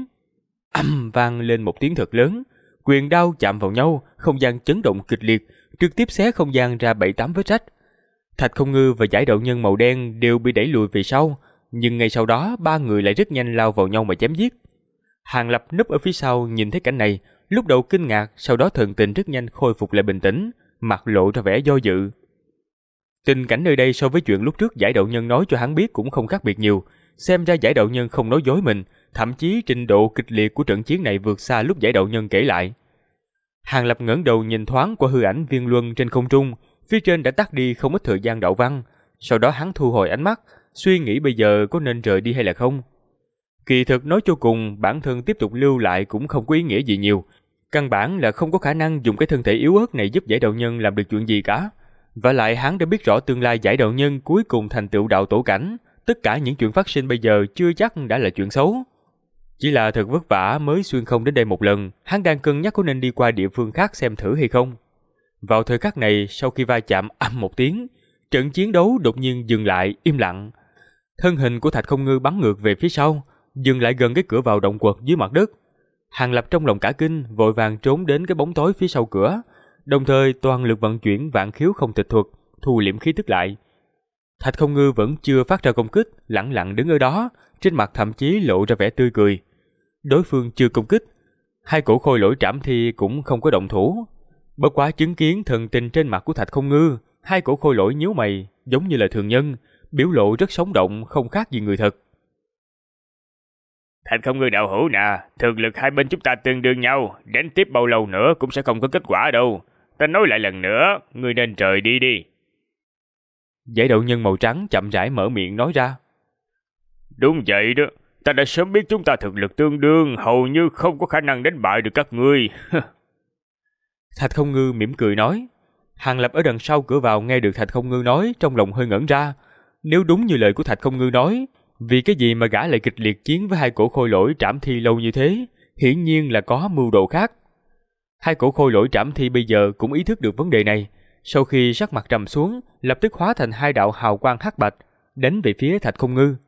Vang lên một tiếng thật lớn, quyền đao chạm vào nhau, không gian chấn động kịch liệt, trực tiếp xé không gian ra 7-8 vết rách. Thạch Không Ngư và Giải Đạo Nhân màu đen đều bị đẩy lùi về sau, nhưng ngay sau đó ba người lại rất nhanh lao vào nhau mà chém giết. Hàng Lập núp ở phía sau nhìn thấy cảnh này, lúc đầu kinh ngạc, sau đó thần tình rất nhanh khôi phục lại bình tĩnh, mặt lộ ra vẻ do dự. Tình cảnh nơi đây so với chuyện lúc trước Giải Đạo Nhân nói cho hắn biết cũng không khác biệt nhiều, xem ra Giải Đạo Nhân không nói dối mình, thậm chí trình độ kịch liệt của trận chiến này vượt xa lúc Giải Đạo Nhân kể lại. Hàng Lập ngẩng đầu nhìn thoáng qua hư ảnh viên luân trên không trung, phía trên đã tắt đi không ít thời gian đạo văn, sau đó hắn thu hồi ánh mắt, suy nghĩ bây giờ có nên rời đi hay là không. Kỳ thực nói cho cùng, bản thân tiếp tục lưu lại cũng không có ý nghĩa gì nhiều, căn bản là không có khả năng dùng cái thân thể yếu ớt này giúp Giải Đạo Nhân làm được chuyện gì cả. Và lại hắn đã biết rõ tương lai Giải Đạo Nhân cuối cùng thành tựu đạo tổ cảnh, tất cả những chuyện phát sinh bây giờ chưa chắc đã là chuyện xấu. Chỉ là thật vất vả mới xuyên không đến đây một lần, hắn đang cân nhắc có nên đi qua địa phương khác xem thử hay không. Vào thời khắc này, sau khi va chạm ầm một tiếng, trận chiến đấu đột nhiên dừng lại, im lặng. Thân hình của Thạch Không Ngư bắn ngược về phía sau, dừng lại gần cái cửa vào động quật dưới mặt đất. Hàng Lập trong lòng cả kinh, vội vàng trốn đến cái bóng tối phía sau cửa, đồng thời toàn lực vận chuyển vạn khiếu không tịch thuật, thu liễm khí tức lại. Thạch Không Ngư vẫn chưa phát ra công kích, lặng lặng đứng ở đó, trên mặt thậm chí lộ ra vẻ tươi cười. Đối phương chưa công kích, hai cổ khôi lỗi trảm thi cũng không có động thủ. Bất quá chứng kiến thần tình trên mặt của Thạch Không Ngư, hai cổ khôi lỗi nhíu mày, giống như là thường nhân, biểu lộ rất sống động, không khác gì người thật. Thạch Không Ngư đạo hữu nè, thực lực hai bên chúng ta tương đương nhau, đánh tiếp bao lâu nữa cũng sẽ không có kết quả đâu. Ta nói lại lần nữa, ngươi nên rời đi đi. Giải Đạo Nhân màu trắng chậm rãi mở miệng nói ra. Đúng vậy đó, ta đã sớm biết chúng ta thực lực tương đương, hầu như không có khả năng đánh bại được các ngươi. Thạch Không Ngư mỉm cười nói. Hàng Lập ở đằng sau cửa vào nghe được Thạch Không Ngư nói, trong lòng hơi ngẩn ra. Nếu đúng như lời của Thạch Không Ngư nói, vì cái gì mà gã lại kịch liệt chiến với hai cổ khôi lỗi trảm thi lâu như thế, hiển nhiên là có mưu đồ khác. Hai cổ khôi lỗi trảm thi bây giờ cũng ý thức được vấn đề này, sau khi sắc mặt trầm xuống, lập tức hóa thành hai đạo hào quang hắc bạch, đánh về phía Thạch Không Ngư.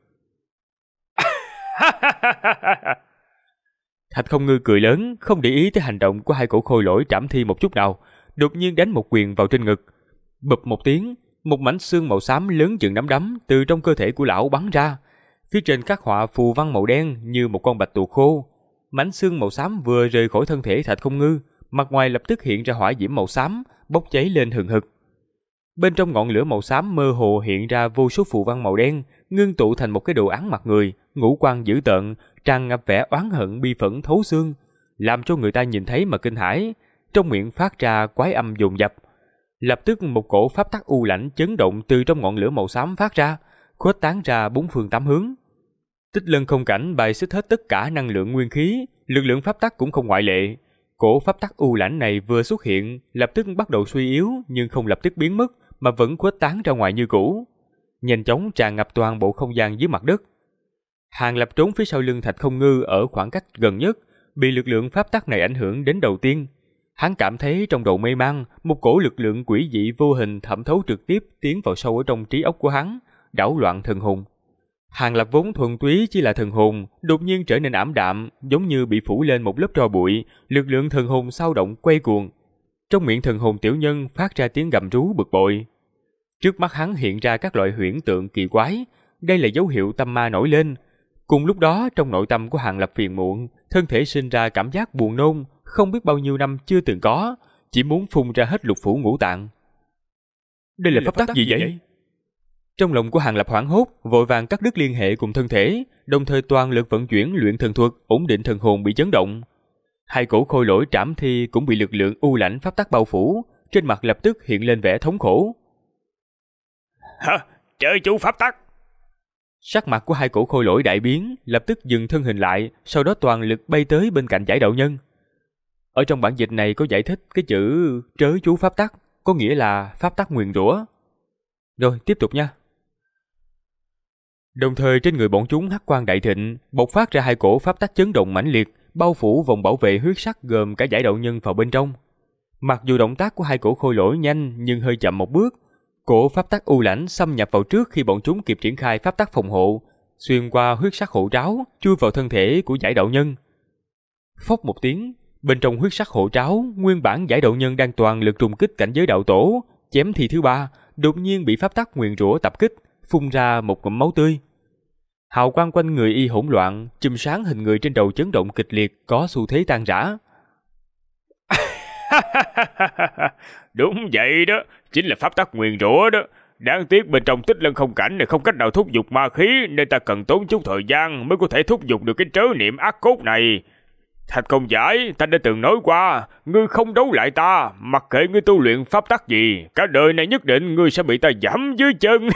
Thạch Không Ngư cười lớn, không để ý tới hành động của hai cổ khôi lỗi trảm thi một chút nào, đột nhiên đánh một quyền vào trên ngực. Bụp một tiếng, một mảnh xương màu xám lớn chừng nắm đấm từ trong cơ thể của lão bắn ra. Phía trên khắc họa phù văn màu đen như một con bạch tuộc khô. Mảnh xương màu xám vừa rời khỏi thân thể Thạch Không Ngư, mặt ngoài lập tức hiện ra hỏa diễm màu xám, bốc cháy lên hừng hực. Bên trong ngọn lửa màu xám mơ hồ hiện ra vô số phù văn màu đen, ngưng tụ thành một cái đồ án mặt người, ngũ quan dữ tợn, tràn ngập vẻ oán hận bi phẫn thấu xương, làm cho người ta nhìn thấy mà kinh hãi, trong miệng phát ra quái âm dồn dập. Lập tức một cổ pháp tắc u lãnh chấn động từ trong ngọn lửa màu xám phát ra, khuếch tán ra bốn phương tám hướng. Tích Lân Không Cảnh bài xích hết tất cả năng lượng nguyên khí, lực lượng pháp tắc cũng không ngoại lệ. Cổ pháp tắc u lãnh này vừa xuất hiện, lập tức bắt đầu suy yếu nhưng không lập tức biến mất, mà vẫn khuếch tán ra ngoài như cũ, nhanh chóng tràn ngập toàn bộ không gian dưới mặt đất. Hàng Lập trốn phía sau lưng Thạch Không Ngư ở khoảng cách gần nhất, bị lực lượng pháp tắc này ảnh hưởng đến đầu tiên. Hắn cảm thấy trong đầu mê mang, một cổ lực lượng quỷ dị vô hình thẩm thấu trực tiếp tiến vào sâu ở trong trí óc của hắn, đảo loạn thần hồn. Hàng Lập vốn thuần túy chỉ là thần hồn, đột nhiên trở nên ảm đạm, giống như bị phủ lên một lớp tro bụi, lực lượng thần hồn xao động quay cuồng. Trong miệng thần hồn tiểu nhân phát ra tiếng gầm rú bực bội. Trước mắt hắn hiện ra các loại huyễn tượng kỳ quái, đây là dấu hiệu tâm ma nổi lên. Cùng lúc đó, trong nội tâm của Hàng Lập phiền muộn, thân thể sinh ra cảm giác buồn nôn, không biết bao nhiêu năm chưa từng có, chỉ muốn phun ra hết lục phủ ngũ tạng. Đây là pháp tắc gì vậy? Trong lòng của Hàng Lập hoảng hốt, vội vàng cắt đứt liên hệ cùng thân thể, đồng thời toàn lực vận chuyển luyện thần thuật, ổn định thần hồn bị chấn động. Hai cổ khôi lỗi trảm thi cũng bị lực lượng u lãnh pháp tắc bao phủ, trên mặt lập tức hiện lên vẻ thống khổ. Hả? Chơi chú pháp tắc? Sắc mặt của hai cổ khôi lỗi đại biến, lập tức dừng thân hình lại, sau đó toàn lực bay tới bên cạnh Giải Đạo Nhân. Ở trong bản dịch này có giải thích cái chữ trớ chú pháp tắc, có nghĩa là pháp tắc nguyền rủa. Rồi, tiếp tục nha. Đồng thời trên người bọn chúng hắc quang đại thịnh, bộc phát ra hai cổ pháp tắc chấn động mãnh liệt, bao phủ vòng bảo vệ huyết sắc gồm cả Giải Đạo Nhân vào bên trong. Mặc dù động tác của hai cổ khôi lỗi nhanh nhưng hơi chậm một bước, cổ pháp tắc u lãnh xâm nhập vào trước khi bọn chúng kịp triển khai pháp tắc phòng hộ, xuyên qua huyết sắc hộ tráo, chui vào thân thể của Giải Đạo Nhân. Phốc một tiếng, bên trong huyết sắc hộ tráo, nguyên bản Giải Đạo Nhân đang toàn lực trùng kích cảnh giới đạo tổ, chém thi thứ ba, đột nhiên bị pháp tắc nguyền rủa tập kích, phun ra một ngụm máu tươi. Hào quang quanh người y hỗn loạn, chùm sáng hình người trên đầu chấn động kịch liệt, có xu thế tan rã. Đúng vậy đó, chính là pháp tắc nguyền rủa đó. Đáng tiếc bên trong Tích Lân Không Cảnh này không cách nào thúc giục ma khí, nên ta cần tốn chút thời gian mới có thể thúc giục được cái trớ niệm ác cốt này. Thạch Không Giải, ta đã từng nói qua, ngươi không đấu lại ta, mặc kệ ngươi tu luyện pháp tắc gì, cả đời này nhất định ngươi sẽ bị ta giẫm dưới chân.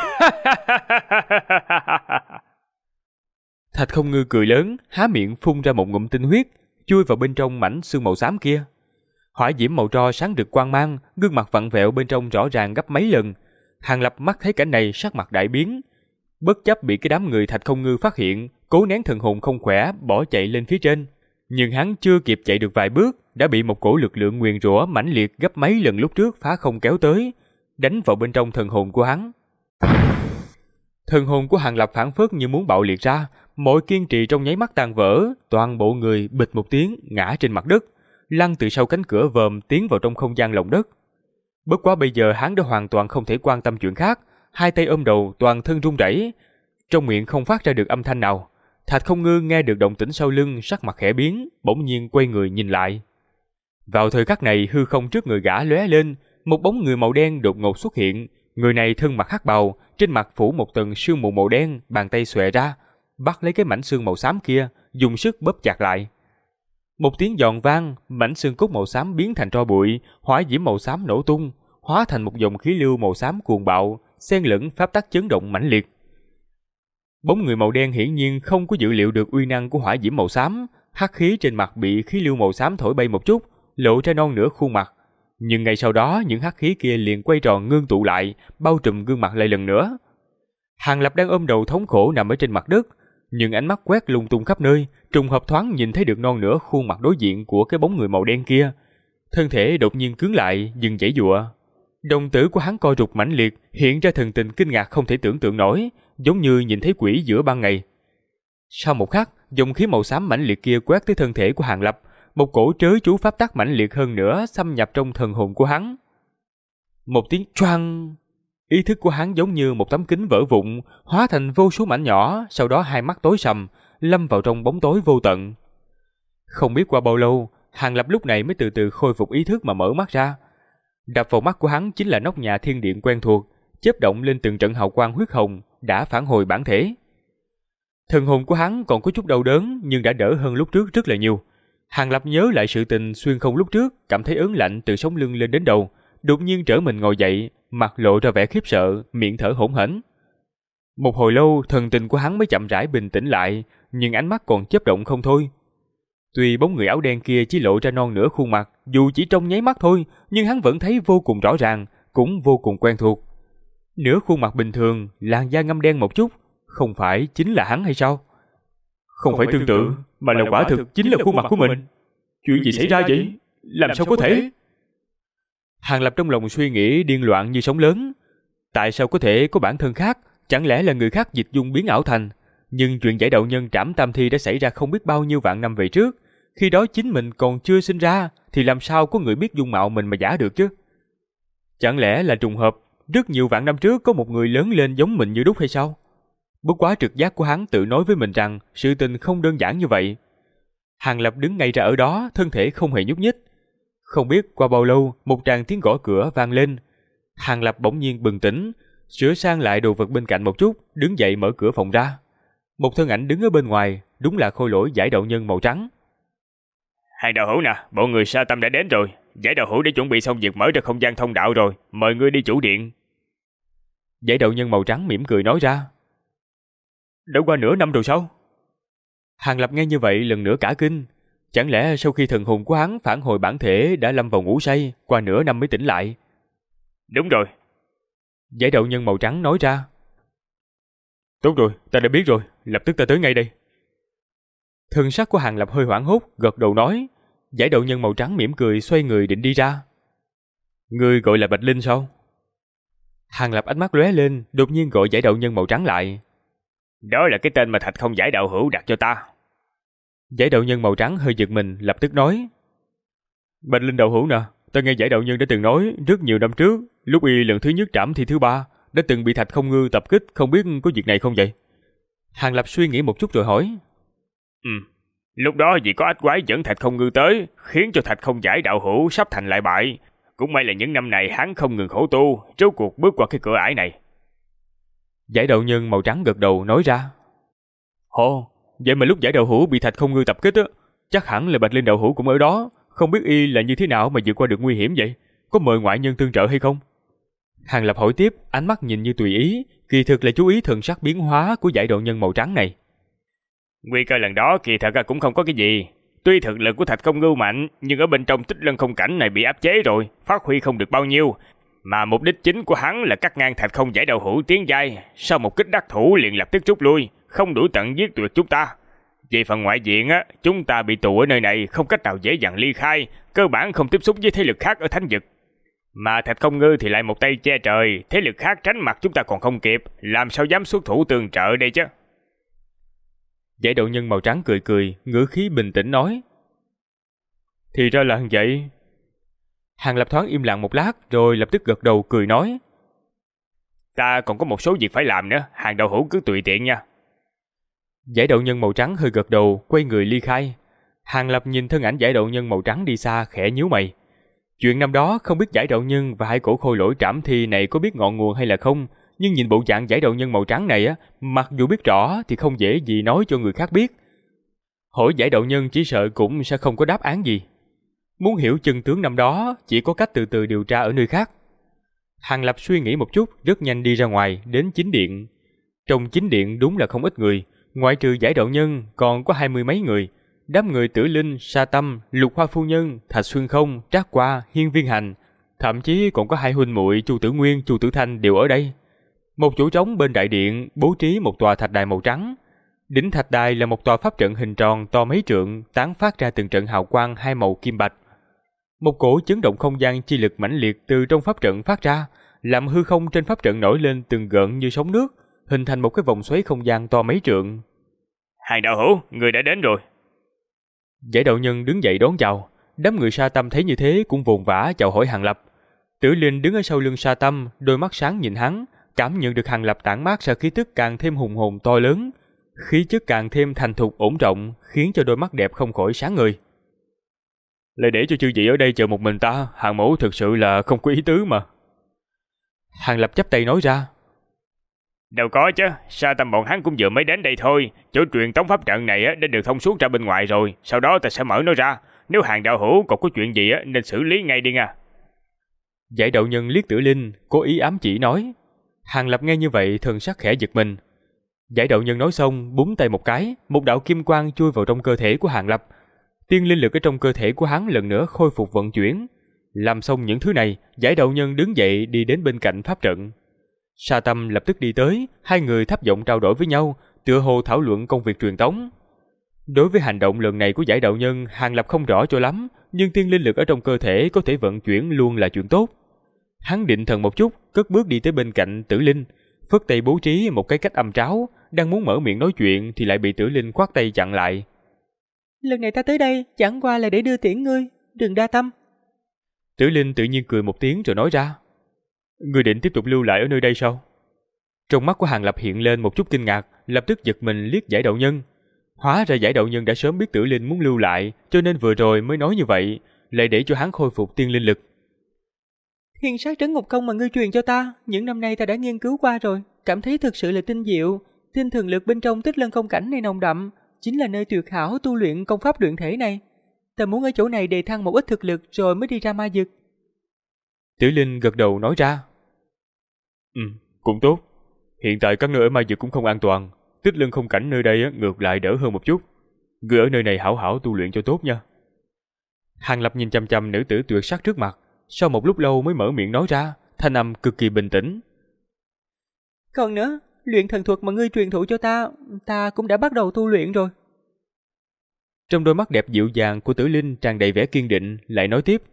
Thạch Không Ngư cười lớn, há miệng phun ra một ngụm tinh huyết, chui vào bên trong mảnh xương màu xám kia. Hỏa diễm màu tro sáng rực quang mang, gương mặt vặn vẹo bên trong rõ ràng gấp mấy lần. Hàng Lập mắt thấy cảnh này sắc mặt đại biến, bất chấp bị cái đám người Thạch Không Ngư phát hiện, cố nén thần hồn không khỏe, bỏ chạy lên phía trên. Nhưng hắn chưa kịp chạy được vài bước, đã bị một cổ lực lượng nguyền rủa mãnh liệt gấp mấy lần lúc trước phá không kéo tới, đánh vào bên trong thần hồn của hắn. Thần hồn của Hàng Lập phảng phất như muốn bạo liệt ra, mọi kiên trì trong nháy mắt tan vỡ, toàn bộ người bịch một tiếng ngã trên mặt đất, lăn từ sau cánh cửa vòm tiến vào trong không gian lòng đất. Bất quá bây giờ hắn đã hoàn toàn không thể quan tâm chuyện khác, hai tay ôm đầu, toàn thân run rẩy, trong miệng không phát ra được âm thanh nào. Thạch Không Ngư nghe được động tĩnh sau lưng, sắc mặt khẽ biến, bỗng nhiên quay người nhìn lại. Vào thời khắc này, hư không trước người gã lóe lên, một bóng người màu đen đột ngột xuất hiện. Người này thân mặc hắc bào, trên mặt phủ một tầng sương mù màu đen, bàn tay xòe ra, bắt lấy cái mảnh xương màu xám kia, dùng sức bóp chặt lại. Một tiếng giòn vang, mảnh xương cốt màu xám biến thành tro bụi, hỏa diễm màu xám nổ tung, hóa thành một dòng khí lưu màu xám cuồng bạo, xen lẫn pháp tắc chấn động mãnh liệt. Bóng người màu đen hiển nhiên không có dự liệu được uy năng của hỏa diễm màu xám, hắc khí trên mặt bị khí lưu màu xám thổi bay một chút, lộ ra non nửa khuôn mặt. Nhưng ngay sau đó những hắc khí kia liền quay tròn ngưng tụ lại, bao trùm gương mặt lại lần nữa. Hàng Lập đang ôm đầu thống khổ nằm ở trên mặt đất, nhưng ánh mắt quét lung tung khắp nơi, trùng hợp thoáng nhìn thấy được non nửa khuôn mặt đối diện của cái bóng người màu đen kia. Thân thể đột nhiên cứng lại, dừng giãy giụa. Đồng tử của hắn co rụt mãnh liệt, hiện ra thần tình kinh ngạc không thể tưởng tượng nổi, giống như nhìn thấy quỷ giữa ban ngày. Sau một khắc, dòng khí màu xám mãnh liệt kia quét tới thân thể của Hàng Lập, một cổ trớ chú pháp tắc mãnh liệt hơn nữa xâm nhập trong thần hồn của hắn. Một tiếng choang, ý thức của hắn giống như một tấm kính vỡ vụn, hóa thành vô số mảnh nhỏ, sau đó hai mắt tối sầm, lâm vào trong bóng tối vô tận. Không biết qua bao lâu, Hàng Lập lúc này mới từ từ khôi phục ý thức mà mở mắt ra. Đập vào mắt của hắn chính là nóc nhà thiên điện quen thuộc, chớp động lên từng trận hào quang huyết hồng, đã phản hồi bản thể. Thần hồn của hắn còn có chút đau đớn nhưng đã đỡ hơn lúc trước rất là nhiều. Hàng Lập nhớ lại sự tình xuyên không lúc trước, cảm thấy ớn lạnh từ sống lưng lên đến đầu, đột nhiên trở mình ngồi dậy, mặt lộ ra vẻ khiếp sợ, miệng thở hổn hển. Một hồi lâu, thần tình của hắn mới chậm rãi bình tĩnh lại, nhưng ánh mắt còn chớp động không thôi. Tuy bóng người áo đen kia chỉ lộ ra non nửa khuôn mặt, dù chỉ trong nháy mắt thôi, nhưng hắn vẫn thấy vô cùng rõ ràng, cũng vô cùng quen thuộc. Nửa khuôn mặt bình thường, làn da ngăm đen một chút, không phải chính là hắn hay sao? Không phải tương tự, mà là quả thực chính là khuôn mặt của mình. Chuyện gì xảy ra vậy? Làm sao có thể? Hàng Lập trong lòng suy nghĩ điên loạn như sóng lớn. Tại sao có thể có bản thân khác? Chẳng lẽ là người khác dịch dung biến ảo thành? Nhưng chuyện giải đạo nhân trảm tam thi đã xảy ra không biết bao nhiêu vạn năm về trước. Khi đó chính mình còn chưa sinh ra, thì làm sao có người biết dung mạo mình mà giả được chứ? Chẳng lẽ là trùng hợp, rất nhiều vạn năm trước có một người lớn lên giống mình như đúc hay sao? Bất quá trực giác của hắn tự nói với mình rằng sự tình không đơn giản như vậy. Hàng Lập đứng ngay ra ở đó, thân thể không hề nhúc nhích. Không biết qua bao lâu, một tràng tiếng gõ cửa vang lên. Hàng Lập bỗng nhiên bừng tỉnh, sửa sang lại đồ vật bên cạnh một chút, đứng dậy mở cửa phòng ra. Một thân ảnh đứng ở bên ngoài, đúng là khôi lỗi giải đạo nhân màu trắng. Hai đạo hữu nè, bộ người Sa Tâm đã đến rồi. Giải đạo hữu đã chuẩn bị xong việc mở ra không gian thông đạo rồi, mời ngươi đi chủ điện. Giải đạo nhân màu trắng mỉm cười nói ra. Đã qua nửa năm rồi sao? Hàng Lập nghe như vậy lần nữa cả kinh. Chẳng lẽ sau khi thần hồn của hắn phản hồi bản thể đã lâm vào ngủ say, qua nửa năm mới tỉnh lại? Đúng rồi. Giải đạo nhân màu trắng nói ra. Tốt rồi, ta đã biết rồi, lập tức ta tới ngay đây. Thân sắc của Hàng Lập hơi hoảng hốt, gật đầu nói. Giải đạo nhân màu trắng mỉm cười xoay người định đi ra. Ngươi gọi là Bạch Linh sao? Hàng Lập ánh mắt lóe lên, đột nhiên gọi giải đạo nhân màu trắng lại. Đó là cái tên mà Thạch Không giải đạo hữu đặt cho ta. Giải đạo nhân màu trắng hơi giật mình, lập tức nói. Bạch Linh đạo hữu nè, ta nghe giải đạo nhân đã từng nói rất nhiều năm trước, lúc y lần thứ nhất trảm thi thứ 3, đã từng bị Thạch Không Ngư tập kích, không biết có việc này không vậy? Hàng Lập suy nghĩ một chút rồi hỏi. Lúc đó vì có ách quái dẫn Thạch Không Ngư tới, khiến cho Thạch Không giải đạo hữu sắp thành lại bại. Cũng may là những năm này hắn không ngừng khổ tu, rốt cuộc bước qua cái cửa ải này. Giải đạo nhân màu trắng gật đầu nói ra. Ồ, vậy mà lúc giải đạo hữu bị Thạch Không Ngư tập kích á, chắc hẳn là Bạch Linh đạo hữu cũng ở đó, không biết y là như thế nào mà vượt qua được nguy hiểm vậy? Có mời ngoại nhân tương trợ hay không? Hàng Lập hỏi tiếp, ánh mắt nhìn như tùy ý, kỳ thực là chú ý thần sắc biến hóa của giải đạo nhân màu trắng này. Nguy cơ lần đó kỳ thật cũng không có cái gì. Tuy thực lực của Thạch Không Ngư mạnh, nhưng ở bên trong Tích Lân Không Cảnh này bị áp chế rồi, phát huy không được bao nhiêu. Mà mục đích chính của hắn là cắt ngang Thạch Không giải đạo hữu tiến giai, sau một kích đắc thủ liền lập tức rút lui, không đuổi tận giết tuyệt chúng ta. Về phần ngoại diện á, chúng ta bị tù ở nơi này, không cách nào dễ dàng ly khai, cơ bản không tiếp xúc với thế lực khác ở thánh vực. Mà Thạch Không Ngư thì lại một tay che trời, thế lực khác tránh mặt chúng ta còn không kịp, làm sao dám xuất thủ tương trợ đây chứ? Giải đạo nhân màu trắng cười cười, ngữ khí bình tĩnh nói. Thì ra là vậy. Hàng Lập thoáng im lặng một lát, rồi lập tức gật đầu cười nói. Ta còn có một số việc phải làm nữa, Hàng đạo hữu cứ tùy tiện nha. Giải đạo nhân màu trắng hơi gật đầu, quay người ly khai. Hàng Lập nhìn thân ảnh giải đạo nhân màu trắng đi xa, khẽ nhíu mày. Chuyện năm đó không biết giải đạo nhân và hai cổ khôi lỗi trảm thi này có biết ngọn nguồn hay là không, nhưng nhìn bộ dạng giải đạo nhân màu trắng này á, mặc dù biết rõ thì không dễ gì nói cho người khác biết. Hỏi giải đạo nhân chỉ sợ cũng sẽ không có đáp án gì. Muốn hiểu chân tướng năm đó, chỉ có cách từ từ điều tra ở nơi khác. Hàng Lập suy nghĩ một chút, rất nhanh đi ra ngoài, đến chính điện. Trong chính điện đúng là không ít người, ngoại trừ giải đạo nhân còn có 20 mấy người. Đám người Tử Linh, Sa Tâm, Lục Hoa Phu Nhân, Thạch Xuân Không, Trác Qua, Hiên Viên Hành, Thậm chí còn có hai huynh muội Chu Tử Nguyên, Chu Tử Thanh đều ở đây. Một chỗ trống bên đại điện bố trí một tòa thạch đài màu trắng. Đỉnh thạch đài là một tòa pháp trận hình tròn to mấy trượng, tán phát ra từng trận hào quang hai màu kim bạch. Một cổ chấn động không gian chi lực mãnh liệt từ trong pháp trận phát ra, làm hư không trên pháp trận nổi lên từng gợn như sóng nước, hình thành một cái vòng xoáy không gian to mấy trượng. Hàng đạo hữu, người đã đến rồi. Giải đạo nhân đứng dậy đón chào. Đám người Sa Tâm thấy như thế cũng vồn vã chào hỏi Hàng Lập. Tử Linh đứng ở sau lưng Sa Tâm, đôi mắt sáng nhìn hắn, cảm nhận được Hàng Lập tản mát ra khí tức càng thêm hùng hồn to lớn, khí chất càng thêm thành thục ổn trọng, khiến cho đôi mắt đẹp không khỏi sáng ngời. Lại để cho chư vị ở đây chờ một mình ta, Hàng mẫu thực sự là không có ý tứ mà. Hàng Lập chắp tay nói ra. Đâu có chứ, Sa Tâm bọn hắn cũng vừa mới đến đây thôi. Chỗ truyền tống pháp trận này đã được thông suốt ra bên ngoài rồi, sau đó ta sẽ mở nó ra. Nếu Hàng đạo hữu còn có chuyện gì nên xử lý ngay đi nha. Giải đạo nhân liếc Tử Linh, cố ý ám chỉ nói. Hàng Lập nghe như vậy thần sắc khẽ giật mình. Giải đạo nhân nói xong, búng tay một cái, một đạo kim quang chui vào trong cơ thể của Hàng Lập. Tiên linh lực ở trong cơ thể của hắn lần nữa khôi phục vận chuyển. Làm xong những thứ này, giải đạo nhân đứng dậy đi đến bên cạnh pháp trận. Sa Tâm lập tức đi tới, hai người thấp giọng trao đổi với nhau, tựa hồ thảo luận công việc truyền tống. Đối với hành động lần này của giải đạo nhân, Hàng Lập không rõ cho lắm, nhưng tiên linh lực ở trong cơ thể có thể vận chuyển luôn là chuyện tốt. Hắn định thần một chút, cất bước đi tới bên cạnh Tử Linh, phất tay bố trí một cái cách âm tráo, đang muốn mở miệng nói chuyện thì lại bị Tử Linh khoát tay chặn lại. Lần này ta tới đây chẳng qua là để đưa tiễn ngươi, đừng đa tâm. Tử Linh tự nhiên cười một tiếng rồi nói ra. Ngươi định tiếp tục lưu lại ở nơi đây sao? Trong mắt của Hàng Lập hiện lên một chút kinh ngạc, lập tức giật mình liếc giải đạo nhân. Hóa ra giải đạo nhân đã sớm biết Tử Linh muốn lưu lại, cho nên vừa rồi mới nói như vậy, lại để cho hắn khôi phục tiên linh lực. Thiên sát trấn ngục công mà ngươi truyền cho ta, những năm nay ta đã nghiên cứu qua rồi, cảm thấy thực sự là tinh diệu. Tinh thần lực bên trong Tích Lân Không Cảnh này nồng đậm, chính là nơi tuyệt hảo tu luyện công pháp luyện thể này. Ta muốn ở chỗ này đề thăng một ít thực lực rồi mới đi ra ma dực. Tử Linh gật đầu nói ra. Cũng tốt. Hiện tại các nơi ở ma dực cũng không an toàn. Tích Lân Không Cảnh nơi đây ngược lại đỡ hơn một chút. Ngươi ở nơi này hảo hảo tu luyện cho tốt nha. Hàng Lập nhìn chăm chăm nữ tử tuyệt sắc trước mặt, sau một lúc lâu mới mở miệng nói ra, thanh âm cực kỳ bình tĩnh. Còn nữa, luyện thần thuật mà ngươi truyền thụ cho ta cũng đã bắt đầu tu luyện rồi. Trong đôi mắt đẹp dịu dàng của Tử Linh tràn đầy vẻ kiên định, lại nói tiếp.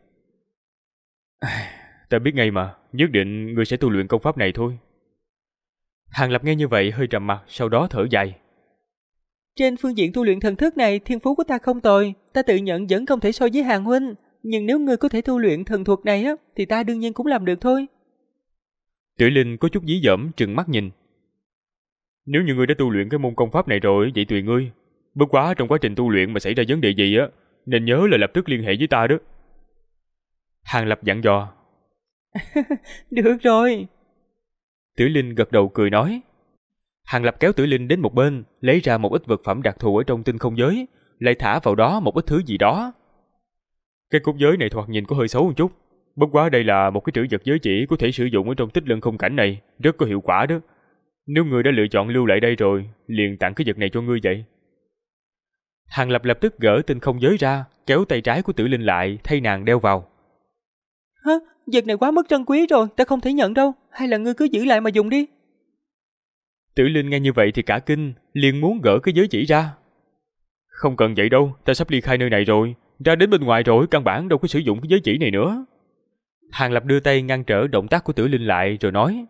Ta biết ngay mà, nhất định ngươi sẽ tu luyện công pháp này thôi. Hàng Lập nghe như vậy hơi trầm mặt, sau đó thở dài. Trên phương diện tu luyện thần thức này, thiên phú của ta không tồi, ta tự nhận vẫn không thể so với Hàng huynh, nhưng nếu ngươi có thể tu luyện thần thuật này thì ta đương nhiên cũng làm được thôi. Tử Linh có chút dí dỏm trừng mắt nhìn. Nếu như ngươi đã tu luyện cái môn công pháp này rồi, vậy tùy ngươi. Bất quá trong quá trình tu luyện mà xảy ra vấn đề gì nên nhớ là lập tức liên hệ với ta đó. Hàng Lập dặn dò. Được rồi. Tử Linh gật đầu cười nói. Hàng Lập kéo Tử Linh đến một bên, lấy ra một ít vật phẩm đặc thù ở trong tinh không giới, lại thả vào đó một ít thứ gì đó. Cái cốt giới này thoạt nhìn có hơi xấu một chút, bất quá đây là một cái trữ vật giới chỉ có thể sử dụng ở trong Tích Lân Không Cảnh này, rất có hiệu quả đó. Nếu ngươi đã lựa chọn lưu lại đây rồi, liền tặng cái vật này cho ngươi vậy. Hàng Lập lập tức gỡ tinh không giới ra, kéo tay trái của Tử Linh lại, thay nàng đeo vào. Hả? Vật này quá mức trân quý rồi, ta không thể nhận đâu, hay là ngươi cứ giữ lại mà dùng đi. Tử Linh nghe như vậy thì cả kinh, liền muốn gỡ cái giới chỉ ra. Không cần vậy đâu, ta sắp ly khai nơi này rồi, ra đến bên ngoài rồi, căn bản đâu có sử dụng cái giới chỉ này nữa. Hàng Lập đưa tay ngăn trở động tác của Tử Linh lại rồi nói.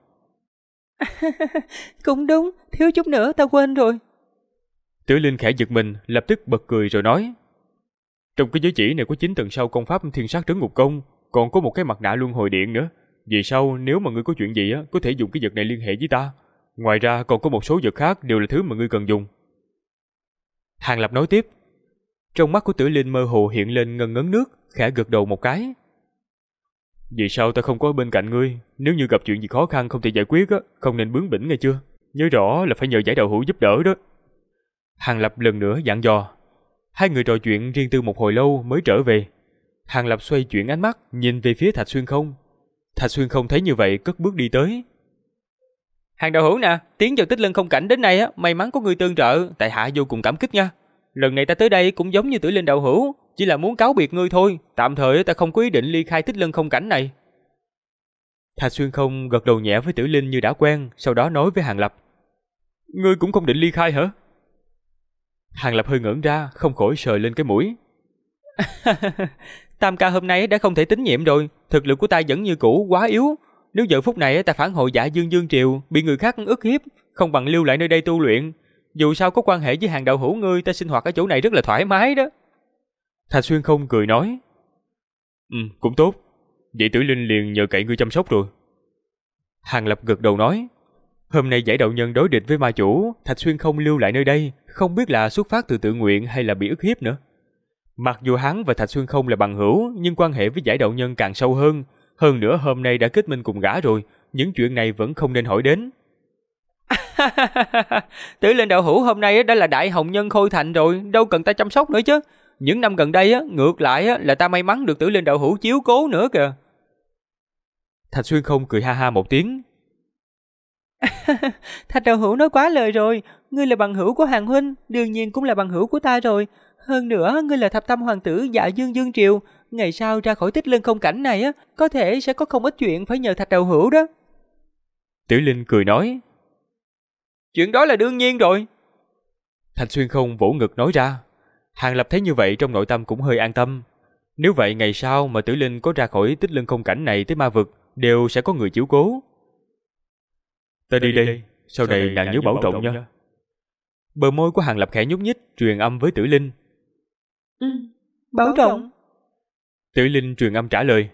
Cũng đúng, thiếu chút nữa ta quên rồi. Tử Linh khẽ giật mình, lập tức bật cười rồi nói. Trong cái giới chỉ này có 9 tầng sau công pháp Thiên Sát Trấn Ngục Công, còn có một cái mặt nạ luân hồi điện nữa. Vì sau nếu mà ngươi có chuyện gì có thể dùng cái vật này liên hệ với ta. Ngoài ra còn có một số vật khác đều là thứ mà ngươi cần dùng. Hàng Lập nói tiếp. Trong mắt của Tử Linh mơ hồ hiện lên ngân ngấn nước, khẽ gật đầu một cái. Vì sao ta không có ở bên cạnh ngươi? Nếu như gặp chuyện gì khó khăn không thể giải quyết không nên bướng bỉnh nghe chưa? Nhớ rõ là phải nhờ giải đạo hữu giúp đỡ đó. Hàng Lập lần nữa dặn dò. Hai người trò chuyện riêng tư một hồi lâu mới trở về. Hàng Lập xoay chuyển ánh mắt nhìn về phía Thạch Xuyên Không. Thạch Xuyên Không thấy như vậy cất bước đi tới. Hàng đạo hữu nè, tiến vào Tích Lân Không Cảnh đến nay may mắn có người tương trợ, tại hạ vô cùng cảm kích nha. Lần này ta tới đây cũng giống như Tử Linh đạo hữu, chỉ là muốn cáo biệt ngươi thôi, tạm thời ta không có ý định ly khai Tích Lân Không Cảnh này. Thạch Xuyên Không gật đầu nhẹ với Tử Linh như đã quen, sau đó nói với Hàng Lập. Ngươi cũng không định ly khai hả? Hàng Lập hơi ngẩn ra, không khỏi sờ lên cái mũi. Tam ca hôm nay đã không thể tín nhiệm rồi, thực lực của ta vẫn như cũ, quá yếu. Nếu giờ phút này ta phản hồi Dạ Dương Dương Triều, bị người khác ức hiếp, không bằng lưu lại nơi đây tu luyện. Dù sao có quan hệ với Hàng đạo hữu ngươi, ta sinh hoạt ở chỗ này rất là thoải mái đó. Thạch Xuyên Không cười nói. Cũng tốt. Vậy Tử Linh liền nhờ cậy ngươi chăm sóc rồi. Hàng Lập gật đầu nói. Hôm nay giải đạo nhân đối địch với ma chủ, Thạch Xuyên Không lưu lại nơi đây, không biết là xuất phát từ tự nguyện hay là bị ức hiếp nữa. Mặc dù hắn và Thạch Xuyên Không là bằng hữu, nhưng quan hệ với giải đạo nhân càng sâu hơn. Hơn nữa hôm nay đã kết minh cùng gã rồi, những chuyện này vẫn không nên hỏi đến. Tử Linh đạo hữu hôm nay đã là đại hồng nhân khôi thành rồi, đâu cần ta chăm sóc nữa chứ. Những năm gần đây ngược lại là ta may mắn được Tử Linh đạo hữu chiếu cố nữa kìa. Thạch Xuyên Không cười ha ha một tiếng. Thạch đạo hữu nói quá lời rồi, ngươi là bằng hữu của Hàng huynh, đương nhiên cũng là bằng hữu của ta rồi. Hơn nữa, ngươi là thập tam hoàng tử Dạ Dương Dương Triều, ngày sau ra khỏi Tích Lân không cảnh này có thể sẽ có không ít chuyện phải nhờ Thạch đạo hữu đó. Tử Linh cười nói. Chuyện đó là đương nhiên rồi. Thạch Xuyên Không vỗ ngực nói ra. Hàng Lập thấy như vậy trong nội tâm cũng hơi an tâm. Nếu vậy ngày sau mà Tử Linh có ra khỏi Tích Lân không cảnh này tới ma vực, đều sẽ có người chiếu cố. Ta đi đây, sau này nàng nhớ bảo trọng nha. Bờ môi của Hàng Lập khẽ nhúc nhích, truyền âm với Tử Linh. Bảo trọng. Tử Linh truyền âm trả lời.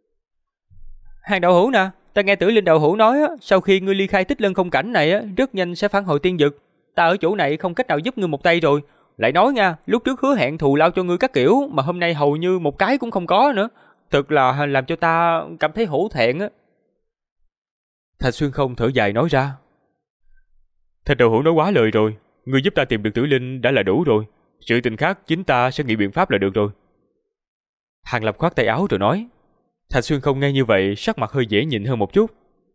Hàng đạo hữu nè, ta nghe Tử Linh đạo hữu nói sau khi ngươi ly khai Tích Lân không cảnh này rất nhanh sẽ phản hồi tiên vực. Ta ở chỗ này không cách nào giúp ngươi một tay rồi. Lại nói nha, lúc trước hứa hẹn thù lao cho ngươi các kiểu, mà hôm nay hầu như một cái cũng không có nữa. Thật là làm cho ta cảm thấy hổ thẹn á. Thạch Xuyên Không thở dài nói ra. Thạch đạo hữu nói quá lời rồi, ngươi giúp ta tìm được Tử Linh đã là đủ rồi. Sự tình khác chính ta sẽ nghĩ biện pháp là được rồi. Hàng Lập khoát tay áo rồi nói. Thạch Xuyên Không nghe như vậy, sắc mặt hơi dễ nhìn hơn một chút.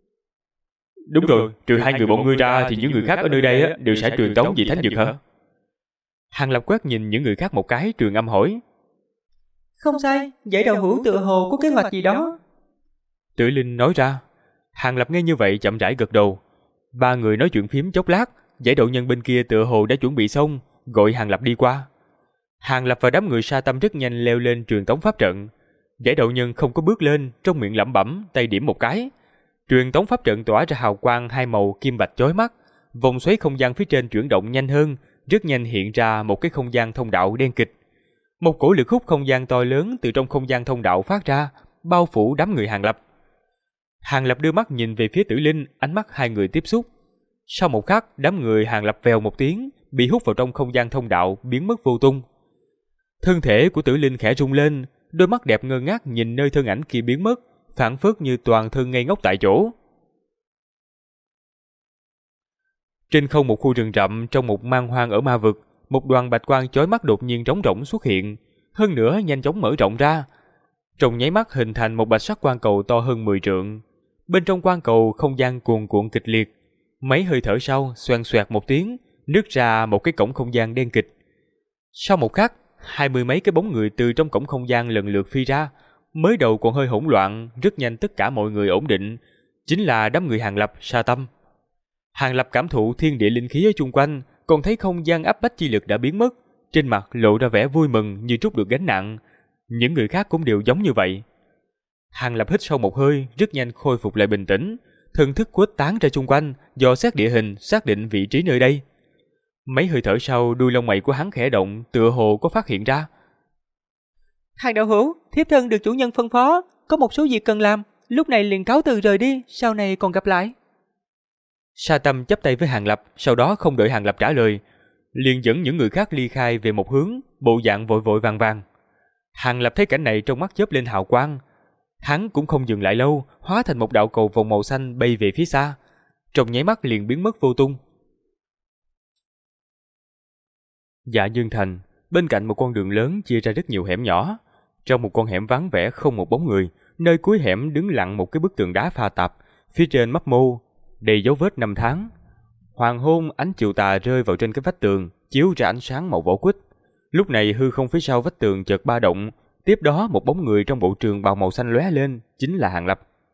Đúng rồi, trừ hai người bọn ngươi ra thì những người khác ở nơi đây đều sẽ truyền tống vị thánh dược hả? Hàng Lập quét nhìn những người khác một cái, truyền âm hỏi. Không sai, giải đạo hữu tựa hồ có kế hoạch gì đó. Tử Linh nói ra. Hàng Lập nghe như vậy chậm rãi gật đầu. Ba người nói chuyện phím chốc lát, giải đạo nhân bên kia tựa hồ đã chuẩn bị xong, gọi Hàng Lập đi qua. Hàng Lập và đám người Sa Tâm rất nhanh leo lên truyền tống pháp trận. Giải đạo nhân không có bước lên, trong miệng lẩm bẩm, tay điểm một cái. Truyền tống pháp trận tỏa ra hào quang hai màu kim bạch chói mắt, vòng xoáy không gian phía trên chuyển động nhanh hơn, rất nhanh hiện ra một cái không gian thông đạo đen kịt. Một cổ lực hút không gian to lớn từ trong không gian thông đạo phát ra, bao phủ đám người Hàng Lập. Hàng Lập đưa mắt nhìn về phía Tử Linh, ánh mắt hai người tiếp xúc. Sau một khắc, đám người Hàng Lập vèo một tiếng, bị hút vào trong không gian thông đạo, biến mất vô tung. Thân thể của Tử Linh khẽ rung lên, đôi mắt đẹp ngơ ngác nhìn nơi thân ảnh kia biến mất, phảng phất như toàn thân ngây ngốc tại chỗ. Trên không một khu rừng rậm trong một man hoang ở ma vực, một đoàn bạch quang chói mắt đột nhiên trống rỗng xuất hiện, hơn nữa nhanh chóng mở rộng ra. Trong nháy mắt hình thành một bạch sắc quang cầu to hơn 10 trượng. Bên trong quang cầu không gian cuồn cuộn kịch liệt. Mấy hơi thở sau, xoẹn xoẹt một tiếng, nứt ra một cái cổng không gian đen kịch. Sau một khắc, 20 mấy cái bóng người từ trong cổng không gian lần lượt phi ra. Mới đầu còn hơi hỗn loạn, rất nhanh tất cả mọi người ổn định. Chính là đám người Hàng Lập, Sa Tâm. Hàng Lập cảm thụ thiên địa linh khí ở chung quanh, còn thấy không gian áp bách chi lực đã biến mất, trên mặt lộ ra vẻ vui mừng như trút được gánh nặng. Những người khác cũng đều giống như vậy. Hàng Lập hít sâu một hơi, rất nhanh khôi phục lại bình tĩnh, thần thức khuếch tán ra chung quanh, dò xét địa hình, xác định vị trí nơi đây. Mấy hơi thở sau, đuôi lông mày của hắn khẽ động, tựa hồ có phát hiện ra. Hàng đạo hữu, thiếp thân được chủ nhân phân phó, có một số việc cần làm, lúc này liền cáo từ rời đi, sau này còn gặp lại. Sa Tâm chắp tay với Hàng Lập, sau đó không đợi Hàng Lập trả lời, liền dẫn những người khác ly khai về một hướng, bộ dạng vội vội vàng vàng. Hàng Lập thấy cảnh này trong mắt chớp lên hào quang. Hắn cũng không dừng lại lâu, hóa thành một đạo cầu vòng màu xanh bay về phía xa, trong nháy mắt liền biến mất vô tung. Dạ Dương Thành, bên cạnh một con đường lớn chia ra rất nhiều hẻm nhỏ. Trong một con hẻm vắng vẻ không một bóng người, nơi cuối hẻm đứng lặng một cái bức tường đá pha tạp, phía trên mấp mô đầy dấu vết năm tháng. Hoàng hôn ánh chiều tà rơi vào trên cái vách tường, chiếu ra ánh sáng màu vỏ quýt. Lúc này hư không phía sau vách tường chợt ba động, tiếp đó một bóng người trong bộ trường bào màu xanh lóe lên, chính là Hàng Lập.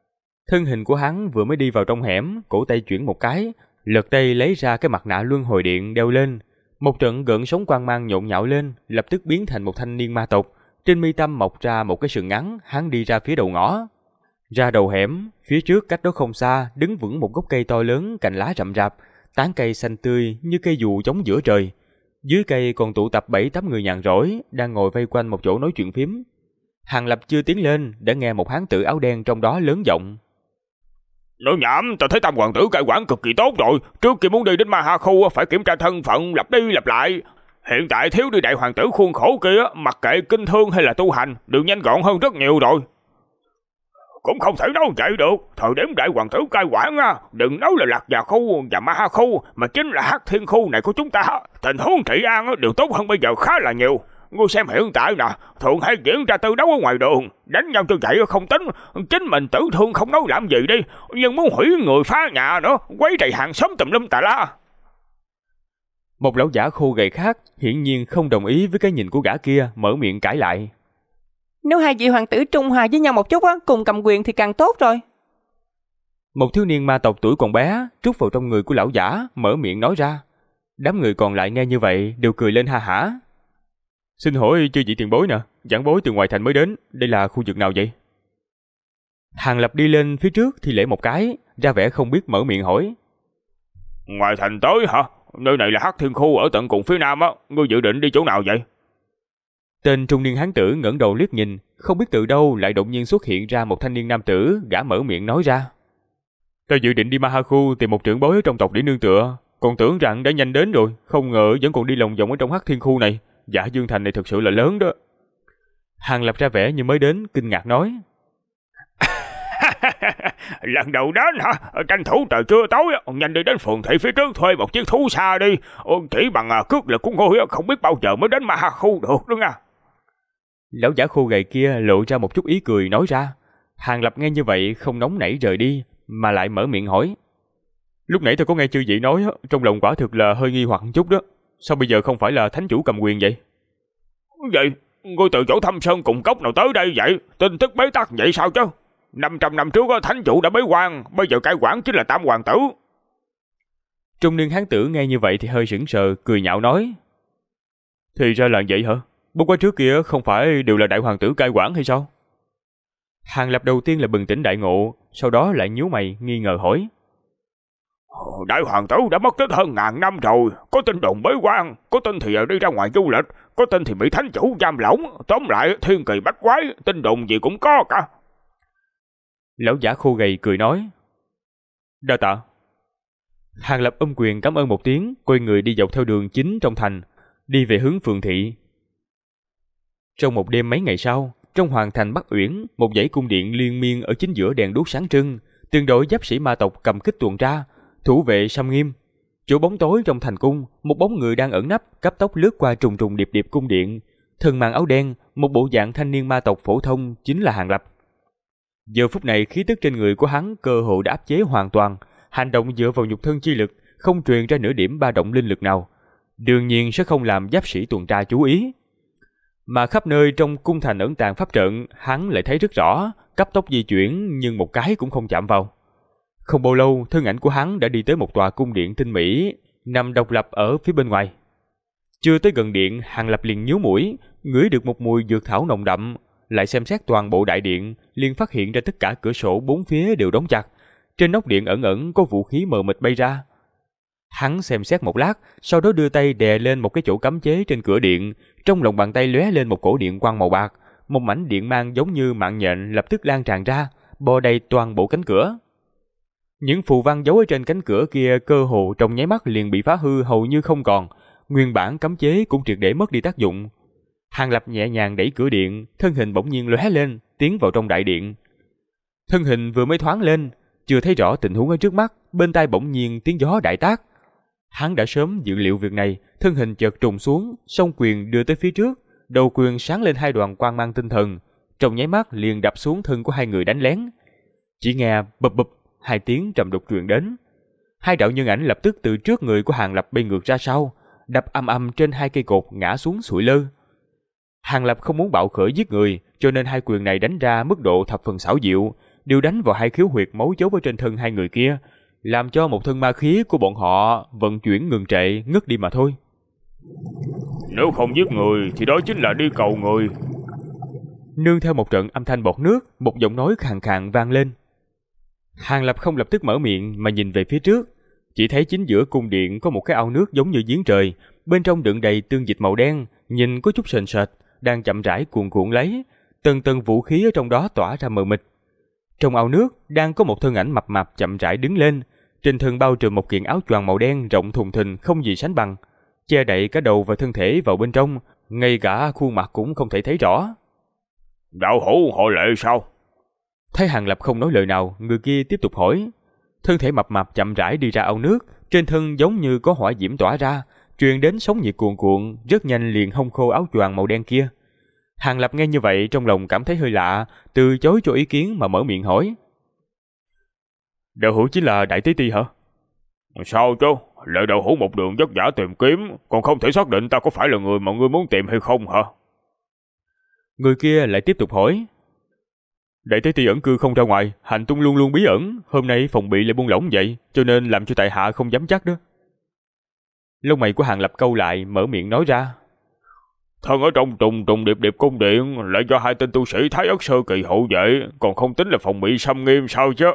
Thân hình của hắn vừa mới đi vào trong hẻm, cổ tay chuyển một cái, lật tay lấy ra cái mặt nạ luân hồi điện đeo lên. Một trận gợn sóng quang mang nhộn nhạo lên, lập tức biến thành một thanh niên ma tộc. Trên mi tâm mọc ra một cái sừng ngắn, hắn đi ra phía đầu ngõ. Ra đầu hẻm, phía trước cách đó không xa, đứng vững một gốc cây to lớn, cành lá rậm rạp, tán cây xanh tươi như cây dù chống giữa trời. Dưới cây còn tụ tập 7-8 người nhàn rỗi, đang ngồi vây quanh một chỗ nói chuyện phím. Hàng Lập chưa tiến lên, đã nghe một hán tử áo đen trong đó lớn giọng: Nói nhảm, ta thấy Tam hoàng tử cai quản cực kỳ tốt rồi. Trước khi muốn đi đến Ma Ha Khu phải kiểm tra thân phận, lặp đi lặp lại. Hiện tại thiếu đi đại hoàng tử khuôn khổ kia, mặc kệ kinh thương hay là tu hành đều nhanh gọn hơn rất nhiều rồi. Cũng không thể nói vậy được. Thời điểm đại hoàng tử cai quản đừng nói là Lạc Già Khu và Ma Ha Khu, mà chính là Hắc Thiên Khu này của chúng ta. Tình huống trị an đều tốt hơn bây giờ khá là nhiều. Ngươi xem hiện tại nè, thường hay diễn ra tư đấu ở ngoài đường, đánh nhau như vậy không tính, chính mình tử thương không nói làm gì đi, nhưng muốn hủy người phá nhà nữa, quấy rầy hàng xóm tùm lum tà la. Một lão giả khô gầy khác hiển nhiên không đồng ý với cái nhìn của gã kia, mở miệng cãi lại: Nếu hai vị hoàng tử trung hòa với nhau một chút cùng cầm quyền thì càng tốt rồi. Một thiếu niên ma tộc tuổi còn bé trút vào trong người của lão giả, mở miệng nói ra. Đám người còn lại nghe như vậy đều cười lên ha hả. Xin hỏi chư vị tiền bối nè, giảng bối từ ngoài thành mới đến, đây là khu vực nào vậy? Hàng Lập đi lên phía trước thì lễ một cái, ra vẻ không biết, mở miệng hỏi: Ngoài thành tới hả? Nơi này là Hắc Thiên Khu ở tận cùng phía nam á, ngươi dự định đi chỗ nào vậy? Tên trung niên hán tử ngẩng đầu liếc nhìn, không biết từ đâu lại đột nhiên xuất hiện ra một thanh niên nam tử, gã mở miệng nói ra: Ta dự định đi Ma Ha Khu tìm một trưởng bối ở trong tộc để nương tựa, còn tưởng rằng đã nhanh đến rồi, không ngờ vẫn còn đi lòng vòng ở trong Hắc Thiên Khu này. Dạ Dương Thành này thực sự là lớn đó. Hàng Lập ra vẻ như mới đến, kinh ngạc nói: Lần đầu đến hả? Tranh thủ trời chưa tối, nhanh đi đến phường thị phía trước thuê một chiếc thú xa đi. Chỉ bằng cước lực của ngươi không biết bao giờ mới đến Ma Ha Khu được đó nha. Lão giả khô gầy kia lộ ra một chút ý cười nói ra. Hàng Lập nghe như vậy không nóng nảy rời đi, mà lại mở miệng hỏi: Lúc nãy tôi có nghe chư vị nói, trong lòng quả thực là hơi nghi hoặc một chút đó. Sao bây giờ không phải là thánh chủ cầm quyền vậy? Vậy, ngươi từ chỗ Thâm Sơn cùng cốc nào tới đây vậy? Tin tức bế tắc vậy sao chứ? 500 năm trước thánh chủ đã bế quan, bây giờ cai quản chính là Tam hoàng tử. Trung niên hán tử nghe như vậy thì hơi sững sờ, cười nhạo nói: Thì ra là vậy hả? Bất quá trước kia không phải đều là đại hoàng tử cai quản hay sao? Hàng Lập đầu tiên là bừng tỉnh đại ngộ, sau đó lại nhíu mày nghi ngờ hỏi: Đại hoàng tử đã mất tích hơn 1000 năm rồi, có tin đồn bế quan, có tin thì đi ra ngoài du lịch, có tin thì bị thánh chủ giam lỏng, tóm lại thiên kỳ bách quái, tin đồn gì cũng có cả. Lão giả khô gầy cười nói: Đa tạ. Hàng Lập ôm quyền cảm ơn một tiếng, quay người đi dọc theo đường chính trong thành, đi về hướng phường thị. Trong một đêm mấy ngày sau, trong hoàng thành Bắc Uyển, một dãy cung điện liên miên ở chính giữa đèn đuốc sáng trưng, từng đội giáp sĩ ma tộc cầm kích tuần tra, thủ vệ xăm nghiêm. Chỗ bóng tối trong thành cung, một bóng người đang ẩn nấp, cấp tốc lướt qua trùng trùng điệp điệp cung điện, thân mang áo đen, một bộ dạng thanh niên ma tộc phổ thông, chính là Hàng Lập. Giờ phút này khí tức trên người của hắn cơ hồ đã áp chế hoàn toàn, hành động dựa vào nhục thân chi lực, không truyền ra nửa điểm ba động linh lực nào, đương nhiên sẽ không làm giáp sĩ tuần tra chú ý. Mà khắp nơi trong cung thành ẩn tàng pháp trận, hắn lại thấy rất rõ, cấp tốc di chuyển nhưng một cái cũng không chạm vào. Không bao lâu, thân ảnh của hắn đã đi tới một tòa cung điện tinh mỹ, nằm độc lập ở phía bên ngoài. Chưa tới gần điện, Hàng Lập liền nhíu mũi, ngửi được một mùi dược thảo nồng đậm, lại xem xét toàn bộ đại điện, liền phát hiện ra tất cả cửa sổ bốn phía đều đóng chặt, trên nóc điện ẩn ẩn có vũ khí mờ mịt bay ra. Hắn xem xét một lát, sau đó đưa tay đè lên một cái chỗ cấm chế trên cửa điện, trong lòng bàn tay lóe lên một cổ điện quang màu bạc, một mảnh điện mang giống như mạng nhện lập tức lan tràn ra, bò đầy toàn bộ cánh cửa. Những phù văn giấu ở trên cánh cửa kia cơ hồ trong nháy mắt liền bị phá hư hầu như không còn, nguyên bản cấm chế cũng triệt để mất đi tác dụng. Hàng Lập nhẹ nhàng đẩy cửa điện, thân hình bỗng nhiên lóe lên, tiến vào trong đại điện. Thân hình vừa mới thoáng lên, chưa thấy rõ tình huống ở trước mắt, bên tai bỗng nhiên tiếng gió đại tác. Hắn đã sớm dự liệu việc này, thân hình chợt trùng xuống, song quyền đưa tới phía trước, đầu quyền sáng lên hai đoàn quang mang tinh thần, trong nháy mắt liền đập xuống thân của hai người đánh lén. Chỉ nghe bụp bụp hai tiếng trầm đục truyền đến. Hai đạo nhân ảnh lập tức từ trước người của Hàng Lập bay ngược ra sau, đập ầm ầm trên hai cây cột ngã xuống sụi lơ. Hàng Lập không muốn bạo khởi giết người, cho nên hai quyền này đánh ra mức độ thập phần xảo diệu, đều đánh vào hai khiếu huyệt máu chốt ở trên thân hai người kia, làm cho một thân ma khí của bọn họ vận chuyển ngừng trệ, ngất đi mà thôi. Nếu không giết người thì đó chính là đi cầu người. Nương theo một trận âm thanh bọt nước, một giọng nói khàn khàn vang lên. Hàng Lập không lập tức mở miệng mà nhìn về phía trước, chỉ thấy chính giữa cung điện có một cái ao nước giống như giếng trời, bên trong đựng đầy tương dịch màu đen, nhìn có chút sền sệt, đang chậm rãi cuồn cuộn lấy, từng tầng vũ khí ở trong đó tỏa ra mờ mịt. Trong ao nước đang có một thân ảnh mập mạp chậm rãi đứng lên, trên thân bao trùm một kiện áo choàng màu đen rộng thùng thình không gì sánh bằng, che đậy cả đầu và thân thể vào bên trong, ngay cả khuôn mặt cũng không thể thấy rõ. Đạo hữu họ Lệ sao? Thấy Hàng Lập không nói lời nào, người kia tiếp tục hỏi. Thân thể mập mạp chậm rãi đi ra ao nước, trên thân giống như có hỏa diễm tỏa ra, truyền đến sóng nhiệt cuồn cuộn, rất nhanh liền hong khô áo choàng màu đen kia. Hàng Lập nghe như vậy trong lòng cảm thấy hơi lạ, từ chối cho ý kiến mà mở miệng hỏi. Đạo hữu chính là Đại Tế Ti hả? Sao chứ? Lệ đạo hữu một đường vất vả tìm kiếm, còn không thể xác định ta có phải là người mà ngươi muốn tìm hay không hả? Người kia lại tiếp tục hỏi. Đại Tế Ti ẩn cư không ra ngoài, hành tung luôn luôn bí ẩn, hôm nay phòng bị lại buông lỏng vậy, cho nên làm cho tại hạ không dám chắc đó. Lông mày của Hàng Lập câu lại, mở miệng nói ra. Thân ở trong trùng trùng điệp điệp cung điện, lại do hai tên tu sĩ Thái Ất Sơ Kỳ hộ vệ, còn không tính là phòng bị xâm nghiêm sao chứ?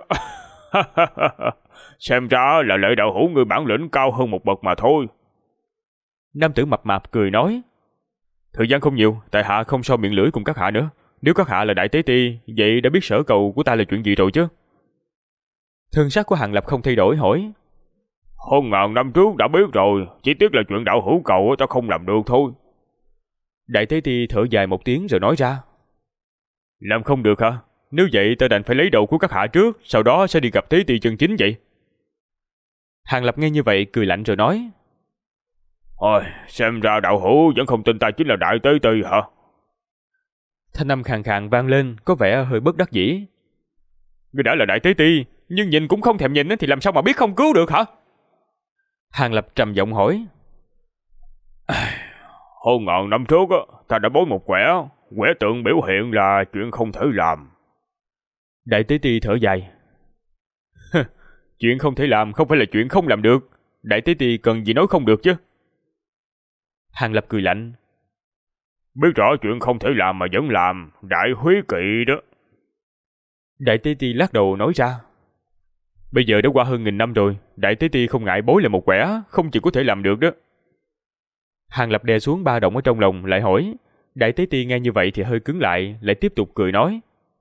Xem ra là Lệ đạo hữu người bản lĩnh cao hơn một bậc mà thôi. Nam tử mập mạp cười nói. Thời gian không nhiều, tại hạ không so miệng lưỡi cùng các hạ nữa. Nếu các hạ là Đại Tế Ti, vậy đã biết sở cầu của ta là chuyện gì rồi chứ? Thân sắc của Hàng Lập không thay đổi hỏi. Hơn ngàn năm trước đã biết rồi, chỉ tiếc là chuyện đạo hữu cầu ta không làm được thôi. Đại Tế Ti thở dài một tiếng rồi nói ra. Làm không được hả? Nếu vậy ta đành phải lấy đầu của các hạ trước, sau đó sẽ đi gặp Tế Ti chân chính vậy. Hàng Lập nghe như vậy cười lạnh rồi nói. Ôi, xem ra đạo hữu vẫn không tin ta chính là Đại Tế Ti hả? Thanh âm khàn khàn vang lên, có vẻ hơi bất đắc dĩ. Ngươi đã là Đại Tế Ti, nhưng nhìn cũng không thèm nhìn thì làm sao mà biết không cứu được hả? Hàng Lập trầm giọng hỏi. Hơn ngàn năm trước ta đã bối một quẻ tượng biểu hiện là chuyện không thể làm. Đại Tế Ti thở dài. Chuyện không thể làm không phải là chuyện không làm được. Đại Tế Ti cần gì nói không được chứ? Hàng Lập cười lạnh. Biết rõ chuyện không thể làm mà vẫn làm, đại húy kỵ đó. Đại Tế Ti lắc đầu nói ra. Bây giờ đã qua hơn 1000 năm rồi, Đại Tế Ti không ngại bối lại một quẻ, không chỉ có thể làm được đó. Hàng Lập đè xuống ba động ở trong lòng, lại hỏi. Đại Tế Ti nghe như vậy thì hơi cứng lại, lại tiếp tục cười nói.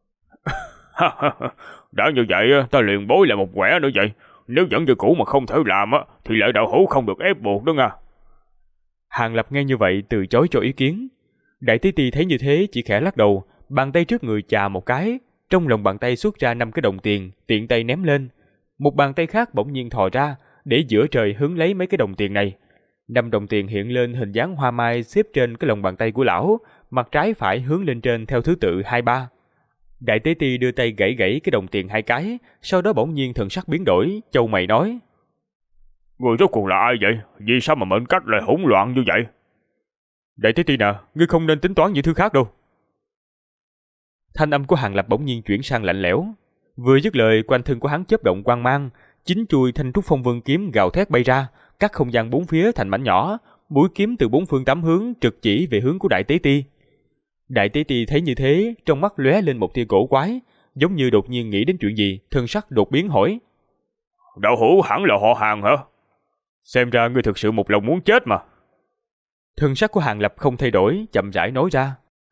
Đã như vậy ta liền bối lại một quẻ nữa vậy. Nếu vẫn như cũ mà không thể làm thì Lệ đạo hữu không được ép buộc đó nha. Hàng Lập nghe như vậy từ chối cho ý kiến. Đại Tế Ti thấy như thế chỉ khẽ lắc đầu, bàn tay trước người chà một cái, trong lòng bàn tay xuất ra 5 cái đồng tiền, tiện tay ném lên. Một bàn tay khác bỗng nhiên thò ra, để giữa trời hứng lấy mấy cái đồng tiền này. 5 đồng tiền hiện lên hình dáng hoa mai xếp trên cái lòng bàn tay của lão, mặt trái phải hướng lên trên theo thứ tự 2-3. Đại Tế Ti đưa tay gãy gãy cái đồng tiền 2 cái, sau đó bỗng nhiên thần sắc biến đổi, chau mày nói. Người rốt cuộc là ai vậy? Vì sao mà mệnh cách lại hỗn loạn như vậy? Đại Tế Ti à, ngươi không nên tính toán những thứ khác đâu. Thanh âm của Hàng Lập bỗng nhiên chuyển sang lạnh lẽo. Vừa dứt lời, quanh thân của hắn chớp động quang mang, 9 chuôi thanh trúc phong vân kiếm gào thét bay ra, cắt không gian bốn phía thành mảnh nhỏ, mũi kiếm từ 4 phương 8 hướng trực chỉ về hướng của Đại Tế Ti. Đại Tế Ti thấy như thế, trong mắt lóe lên một tia cổ quái, giống như đột nhiên nghĩ đến chuyện gì, thân sắc đột biến hỏi. Đạo hữu hẳn là họ Hàng hả? Xem ra ngươi thực sự một lòng muốn chết mà. Thân sắc của Hàng Lập không thay đổi, chậm rãi nói ra.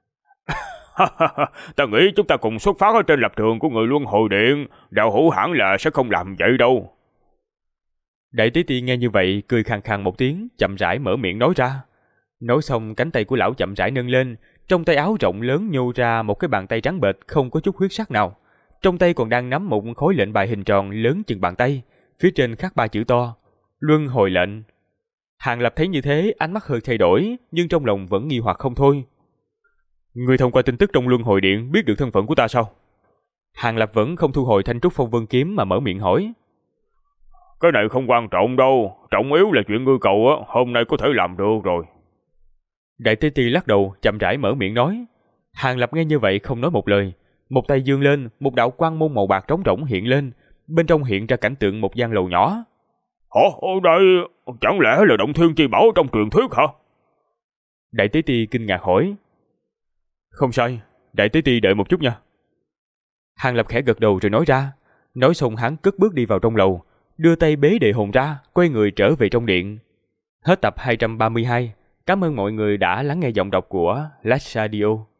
Ta nghĩ chúng ta cùng xuất phát ở trên lập trường của người Luân Hồi Điện, đạo hữu hẳn là sẽ không làm vậy đâu. Đại Tế Ti nghe như vậy, cười khàn khàn một tiếng, chậm rãi mở miệng nói ra. Nói xong, cánh tay của lão chậm rãi nâng lên, trong tay áo rộng lớn nhô ra một cái bàn tay trắng bệch không có chút huyết sắc nào. Trong tay còn đang nắm một khối lệnh bài hình tròn lớn chừng bàn tay, phía trên khắc 3 chữ to: Luân Hồi lệnh. Hàng Lập thấy như thế, ánh mắt hơi thay đổi, nhưng trong lòng vẫn nghi hoặc không thôi. Ngươi thông qua tin tức trong Luân Hồi Điện biết được thân phận của ta sao? Hàng Lập vẫn không thu hồi thanh trúc phong vân kiếm mà mở miệng hỏi. Cái này không quan trọng đâu, trọng yếu là chuyện ngươi cầu hôm nay có thể làm được rồi. Đại Tế Ti lắc đầu, chậm rãi mở miệng nói. Hàng Lập nghe như vậy không nói một lời, Một tay giương lên, một đạo quang môn màu bạc trống rỗng hiện lên, bên trong hiện ra cảnh tượng một gian lầu nhỏ. Ở đây chẳng lẽ là động thiên chi bảo trong truyền thuyết hả? Đại Tế Ti kinh ngạc hỏi. Không sai, Đại Tế Ti đợi một chút nha. Hàng Lập khẽ gật đầu rồi nói ra. Nói xong hắn cất bước đi vào trong lầu, đưa tay bế đệ hồn ra, quay người trở về trong điện. Hết tập 232. Cảm ơn mọi người đã lắng nghe giọng đọc của Last Radio.